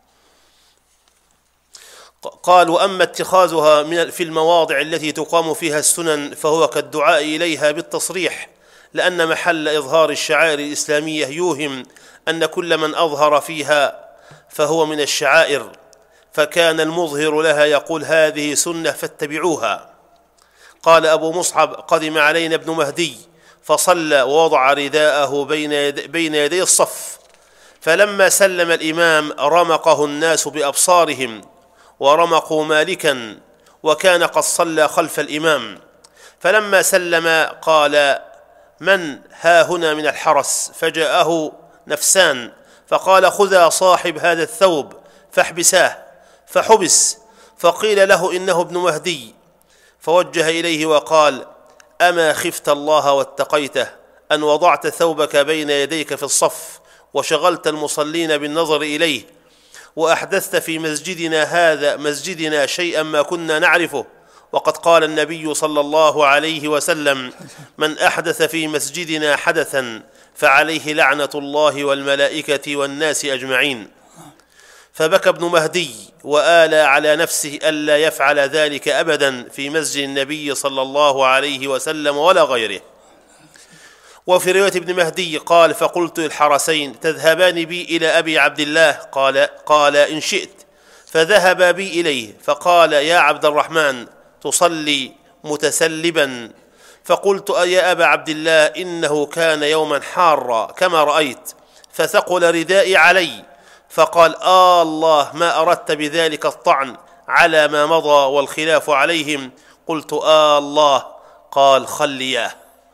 قال وأما اتخاذها في المواضع التي تقام فيها السنن فهو كالدعاء إليها بالتصريح، لأن محل إظهار الشعائر الإسلامية يوهم أن كل من أظهر فيها فهو من الشعائر، فكان المظهر لها يقول هذه سنة فاتبعوها. قال أبو مصعب قدم علينا ابن مهدي فصلى ووضع رداءه بين يدي الصف، فلما سلم الإمام رمقه الناس بأبصارهم ورمقوا مالكا وكان قد صلى خلف الإمام، فلما سلم قال من ها هنا من الحرس؟ فجاءه نفسان فقال خذا صاحب هذا الثوب فاحبساه، فحبس، فقيل له إنه ابن مهدي، فوجه إليه وقال أما خفت الله واتقيته أن وضعت ثوبك بين يديك في الصف وشغلت المصلين بالنظر إليه، وأحدثت في مسجدنا شيئا ما كنا نعرفه، وقد قال النبي صلى الله عليه وسلم من أحدث في مسجدنا حدثا فعليه لعنة الله والملائكة والناس أجمعين. فبكى ابن مهدي وآلى على نفسه ألا يفعل ذلك أبدا في مسجد النبي صلى الله عليه وسلم ولا غيره. وفي رواية ابن مهدي قال فقلت للحرسين تذهبان بي إلى أبي عبد الله؟ قال إن شئت، فذهب بي إليه، فقال يا عبد الرحمن تصلي متسلبا؟ فقلت يا أبا عبد الله إنه كان يوما حارا كما رأيت فثقل ردائي علي. فقال الله ما أردت بذلك الطعن على ما مضى والخلاف عليهم؟ قلت الله. قال خلياه.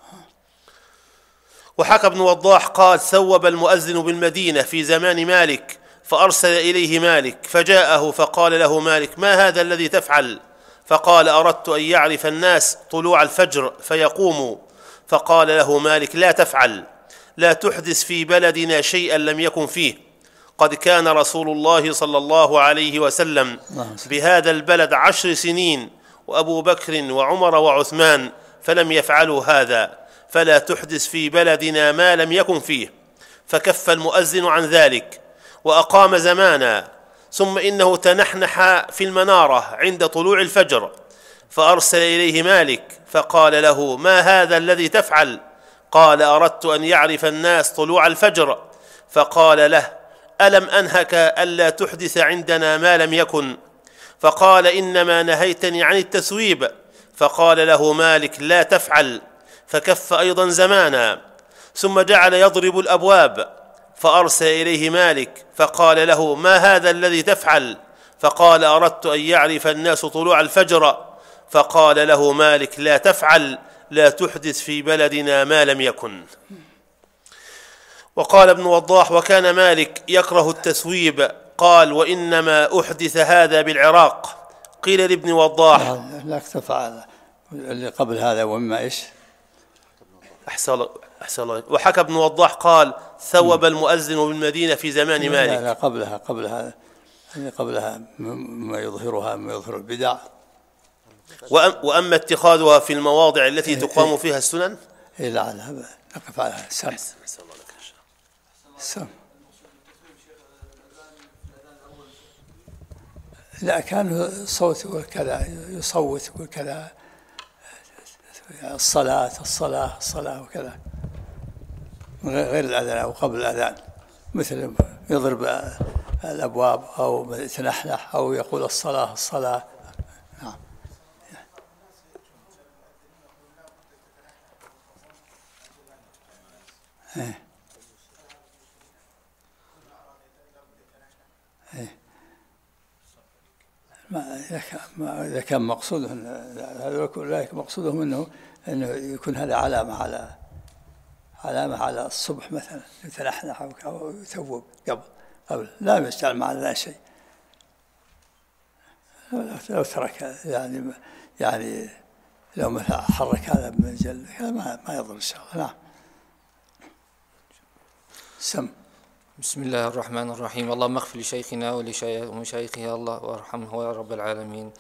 وحكى ابن وضاح قال ثوب المؤذن بالمدينة في زمان مالك فأرسل إليه مالك فجاءه فقال له مالك ما هذا الذي تفعل؟ فقال أردت أن يعرف الناس طلوع الفجر فيقوموا. فقال له مالك لا تفعل، لا تحدث في بلدنا شيئا لم يكن فيه، قد كان رسول الله صلى الله عليه وسلم بهذا البلد 10 سنين وأبو بكر وعمر وعثمان فلم يفعلوا هذا، فلا تحدث في بلدنا ما لم يكن فيه. فكف المؤذن عن ذلك وأقام زمانا، ثم إنه تنحنح في المنارة عند طلوع الفجر فأرسل إليه مالك فقال له ما هذا الذي تفعل؟ قال أردت أن يعرف الناس طلوع الفجر. فقال له ألم أنهك ألا تحدث عندنا ما لم يكن؟ فقال إنما نهيتني عن التثويب. فقال له مالك لا تفعل، فكف أيضا زمانا، ثم جعل يضرب الأبواب فأرسل إليه مالك فقال له ما هذا الذي تفعل؟ فقال أردت أن يعرف الناس طلوع الفجر. فقال له مالك لا تفعل، لا تحدث في بلدنا ما لم يكن. وقال ابن وضاح وكان مالك يكره التثويب، قال وإنما أحدث هذا بالعراق. قيل لابن وضاح لا اكتفى هذا اللي قبل هذا وما إيش. أحسن الله. وحكى ابن وضاح قال ثوب المؤذن بالمدينة في زمان مالك. لا قبلها اللي قبلها ما يظهر البدع وأما اتخاذها في المواضع التي تقام فيها السنن. لا نقف على السم. لا كان صوت وكذا يصوت وكذا، الصلاة وكذا، غير الأذان أو قبل الأذان، مثل يضرب الأبواب أو يتنحنح أو يقول الصلاة. نعم. إذا كان مقصودهم هذا مقصودهم أنه يكون هذا علامة على الصبح مثلا، يتنحنح أو يتوب قبل لا يستعمل مع لا شيء. لو ترك يعني لو مثلا حرك هذا بمجل ما يضر إن شاء الله. نعم. سم. بسم الله الرحمن الرحيم. اللهم اغفر لشيخنا ومشايخه الله وارحمه يا رب العالمين.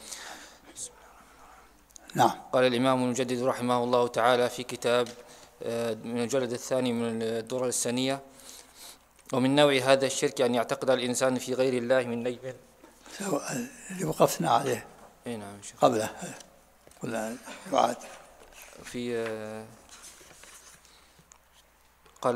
نعم. قال الإمام المجدد رحمه الله تعالى في كتاب من الجلد الثاني من الدرر السنية: ومن نوع هذا الشرك أن يعتقد الإنسان في غير الله من نجم. اللي وقفنا عليه نعم قبله ولا يعاد في قال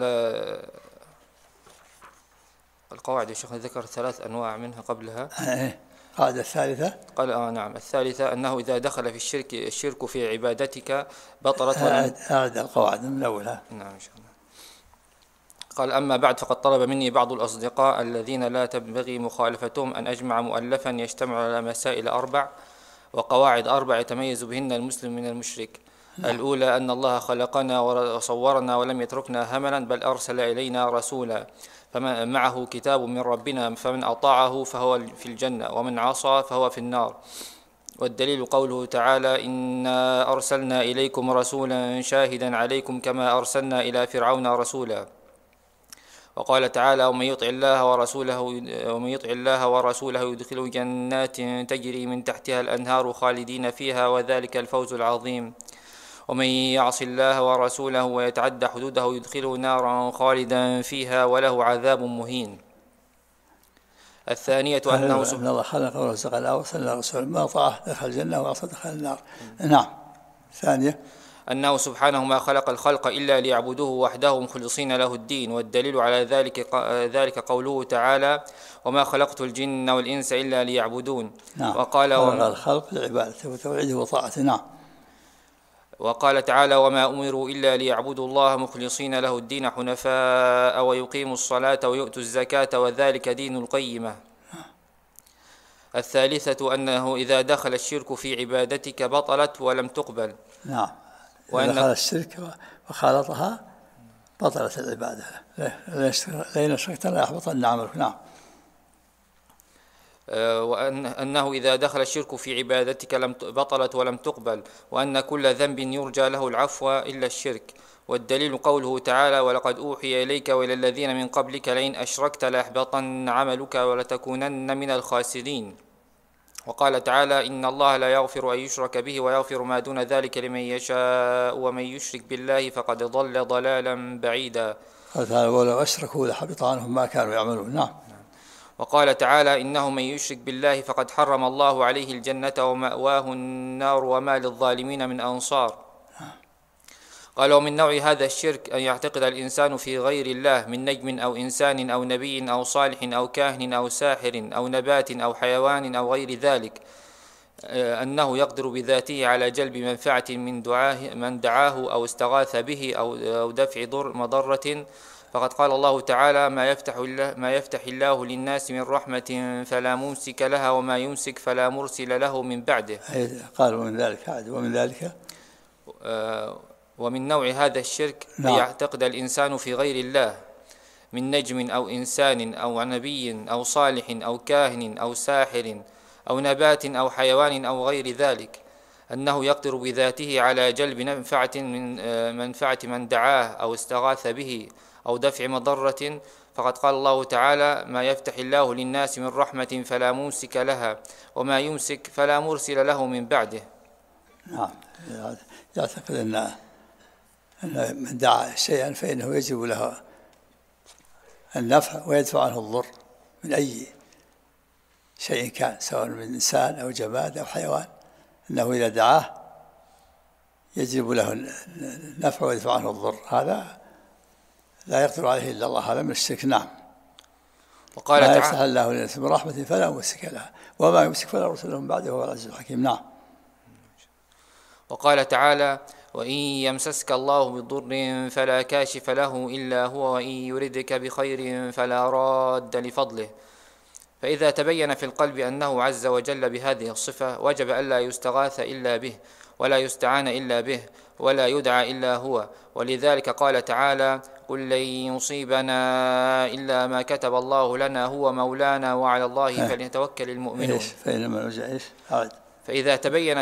القواعد الشيخ ذكر 3 أنواع منها قبلها. القاعدة الثالثة قال نعم الثالثة أنه إذا دخل في الشرك في عبادتك بطلت. هذا القواعد من أولها. نعم إن شاء الله. قال: أما بعد، فقد طلب مني بعض الأصدقاء الذين لا تنبغي مخالفتهم أن أجمع مؤلفا يشتمل على مسائل 4 وقواعد 4 يتميز بهن المسلم من المشرك. الأولى أن الله خلقنا وصورنا ولم يتركنا هملا، بل أرسل إلينا رسولا فمن معه كتاب من ربنا، فمن أطاعه فهو في الجنة ومن عصى فهو في النار. والدليل قوله تعالى: إنا أرسلنا إليكم رسولا شاهدا عليكم كما أرسلنا إلى فرعون رسولا. وقال تعالى: ومن يطع الله ورسوله يدخله جنات تجري من تحتها الأنهار خالدين فيها وذلك الفوز العظيم. ومن يعص الله ورسوله ويتعدى حدوده يدخله نارا خالدا فيها وله عذاب مهين. الثانية أنه سبحانه الله خلق ورزقنا وأرسلنا رسولا ما أطاعه دخل الجنة وعصى دخل النار. نعم. ثانية أنه سبحانه ما خلق الخلق إلا ليعبدوه وحده مخلصين له الدين. والدليل على ذلك قوله تعالى: وما خلقت الجن والإنس إلا ليعبدون. نعم. وقال: الخلق لعبادته وتوحيده وطاعته. نعم. وقال تعالى: وما أمروا إلا ليعبدوا الله مخلصين له الدين حنفاء ويقيموا الصلاة ويؤتوا الزكاة وذلك دين القيمة. الثالثة أنه إذا دخل الشرك في عبادتك بطلت ولم تقبل. نعم. إذا دخل الشرك وخالطها بطلت العبادة. لئن أشركت ليحبطن عملك. نعم. وأنه إذا دخل الشرك في عبادتك بطلت ولم تقبل، وأن كل ذنب يرجى له العفو إلا الشرك. والدليل قوله تعالى: ولقد أوحي إليك وإلى الذين من قبلك لئن أشركت ليحبطن عملك ولتكونن من الخاسرين. وقال تعالى: إن الله لا يغفر أن يشرك به ويغفر ما دون ذلك لمن يشاء ومن يشرك بالله فقد ضل ضلالا بعيدا. ولو أشركوا لحبط عنهم ما كانوا يعملون. نعم. وقال تعالى: إنه من يشرك بالله فقد حرم الله عليه الجنة ومأواه النار وما للظالمين من أنصار. قال: ومن نوع هذا الشرك أن يعتقد الإنسان في غير الله من نجم أو إنسان أو نبي أو صالح أو كاهن أو ساحر أو نبات أو حيوان أو غير ذلك أنه يقدر بذاته على جلب منفعة من دعاه أو استغاث به أو دفع مضرة. فقد قال الله تعالى: ما يفتح الله للناس من رحمة فلا ممسك لها وما يمسك فلا مرسل له من بعده. قال ومن نوع هذا الشرك أن يعتقد الإنسان في غير الله من نجم أو إنسان أو نبي أو صالح أو كاهن أو ساحر أو نبات أو حيوان أو غير ذلك أنه يقدر بذاته على جلب منفعة من دعاه أو استغاث به أو دفع مضرة. فقد قال الله تعالى: ما يفتح الله للناس من رحمة فلا ممسك لها وما يمسك فلا مرسل له من بعده. نعم، يعتقد أن من دعا شيئا فإنه يجب له النفع ويدفع عنه الضر من أي شيء كان، سواء من إنسان أو جماد أو حيوان، أنه إذا دعاه يجب له النفع ويدفع عنه الضر. هذا لا يقدر عليه إلا الله، هذا من الشرك. نعم. وقال ما تعالى: يفتح الله للناس من رحمة فلا ممسك لها وما يمسك فلا مرسل له من بعده وهو العزيز الحكيم. نعم. وقال تعالى: وإن يمسسك الله بضر فلا كاشف له إلا هو وإن يردك بخير فلا راد لفضله. فإذا تبين في القلب أنه عز وجل بهذه الصفة وجب ألا يستغاث إلا به ولا يستعان إلا به ولا يدعى إلا هو. ولذلك قال تعالى: قل لن يصيبنا إلا ما كتب الله لنا هو مولانا وعلى الله فليتوكل المؤمنون. فإذا تبين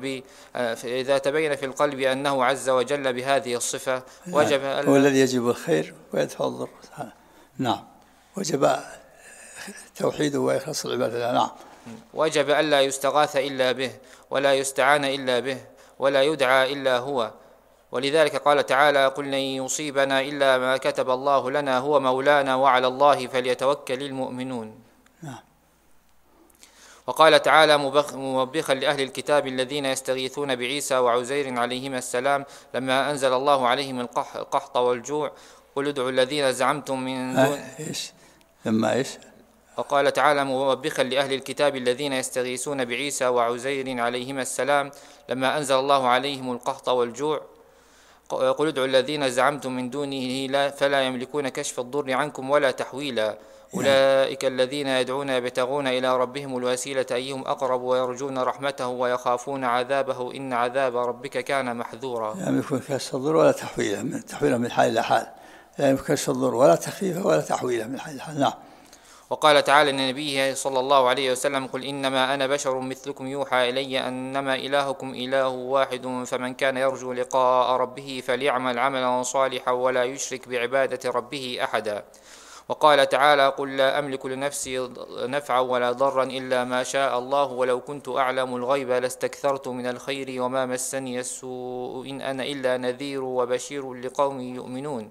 في القلب أنه عز وجل بهذه الصفة وجب هو الذي يجب الخير ويدفع الضر. نعم، وجب توحيده وإخلاص العبادة. نعم. وجب ألا يستغاث إلا به ولا يستعان إلا به ولا يدعى إلا هو. ولذلك قال تعالى: قل لن يصيبنا إلا ما كتب الله لنا هو مولانا وعلى الله فليتوكل المؤمنون. نعم. وقال تعالى موبخا لأهل الكتاب الذين يستغيثون بعيسى وعزير عليهما السلام لما أنزل الله عليهم القحط والجوع: قل ادعوا الذين زعمتم من دون وقال تعالى موبخا لأهل الكتاب الذين يستغيثون بعيسى وعزير عليهما السلام لما أنزل الله عليهم القحط والجوع: قل ادعوا الذين زعمتم من دونه فلا يملكون كشف الضر عنكم ولا تحويلا. أولئك الذين يدعون يبتغون إلى ربهم الوسيلة أيهم أقرب ويرجون رحمته ويخافون عذابه إن عذاب ربك كان محذورا. لا يملكون كشف الضر ولا تحويله من حال إلى حال، لا يملك كشف الضر ولا تخفيفه ولا تحويله من حال إلى حال. نعم. وقال تعالى لنبيه صلى الله عليه وسلم: قل إنما أنا بشر مثلكم يوحى إلي أنما إلهكم إله واحد فمن كان يرجو لقاء ربه فليعمل عملا صالحا ولا يشرك بعبادة ربه أحدا. وقال تعالى: قل لا أملك لنفسي نفعا ولا ضرا إلا ما شاء الله ولو كنت أعلم الغيب لاستكثرت من الخير وما مسني السوء إن أنا إلا نذير وبشير لقوم يؤمنون.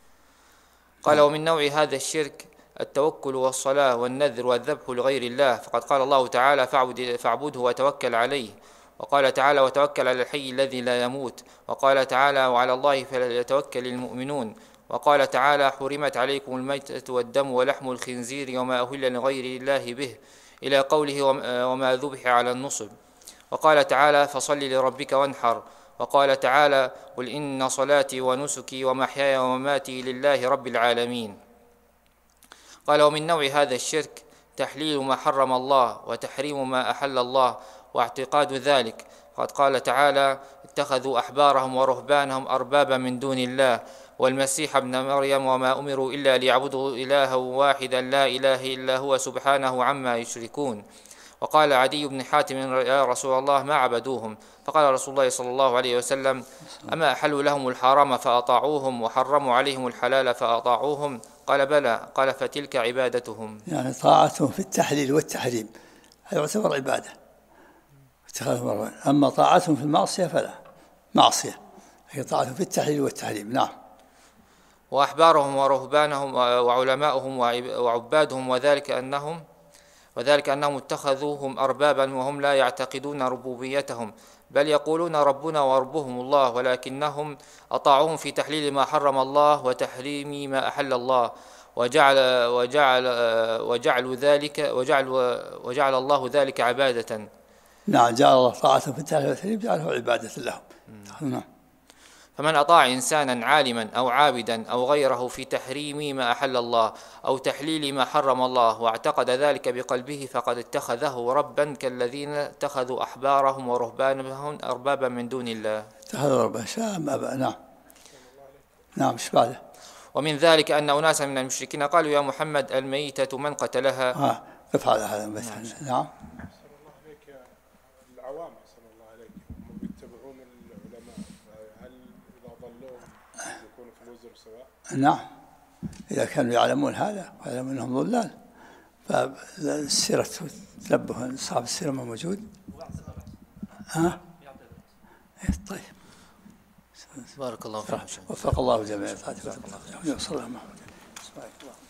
قال: ومن نوع هذا الشرك التوكل والصلاة والنذر والذبح لغير الله، فقد قال الله تعالى: فاعبده وتوكل عليه. وقال تعالى: وتوكل على الحي الذي لا يموت. وقال تعالى: وعلى الله فليتوكل المؤمنون. وقال تعالى: حرمت عليكم الميتة والدم ولحم الخنزير وما أهل لغير الله به إلى قوله: وما ذبح على النصب. وقال تعالى: فصل لربك وانحر. وقال تعالى: قل إن صلاتي ونسكي ومحياي ومماتي لله رب العالمين. قال: ومن نوع هذا الشرك تحليل ما حرم الله وتحريم ما أحل الله واعتقاد ذلك. قد قال تعالى: اتخذوا أحبارهم ورهبانهم أربابا من دون الله والمسيح ابن مريم وما أمروا إلا ليعبدوا إلها واحدا لا إله إلا هو سبحانه عما يشركون. وقال عدي بن حاتم: يا رسول الله ما عبدوهم؟ فقال رسول الله صلى الله عليه وسلم: أما أحلوا لهم الحرام فأطاعوهم وحرموا عليهم الحلال فأطاعوهم؟ قال: بلى. قال: فتلك عبادتهم. يعني طاعتهم في التحليل والتحريم هذا يعتبر عبادة. أما طاعتهم في المعصية فلا معصية، هي طاعتهم في التحليل والتحريم. نعم. وأحبارهم ورهبانهم وعلماؤهم وعبادهم وذلك أنهم اتخذوهم أربابا وهم لا يعتقدون ربوبيتهم، بل يقولون ربنا وربهم الله، ولكنهم أطاعوهم في تحليل ما حرم الله وتحريم ما أحل الله، وجعل الله ذلك عبادة. نعم، جعل الله طاعتهم في التحليل والتحريم جعله عبادة لهم. نعم. فمن أطاع إنسانا عالما أو عابدا أو غيره في تحريم ما أحل الله أو تحليل ما حرم الله واعتقد ذلك بقلبه فقد اتخذه ربا كالذين اتخذوا أحبارهم ورهبانهم أربابا من دون الله. اتخذوا ربا شام أبا. نعم. نعم. ايش بعده؟ ومن ذلك أن أناسا من المشركين قالوا: يا محمد الميتة من قتلها؟ قف على هذا المثل. نعم. نعم، إذا كانوا يعلمون هذا ويعلمون أنهم ضلال فالسيرة تنبه أصحاب السيرة ما موجود. طيب بارك الله فيكم. وفق الله الجميع. صلى الله عليه وسلم.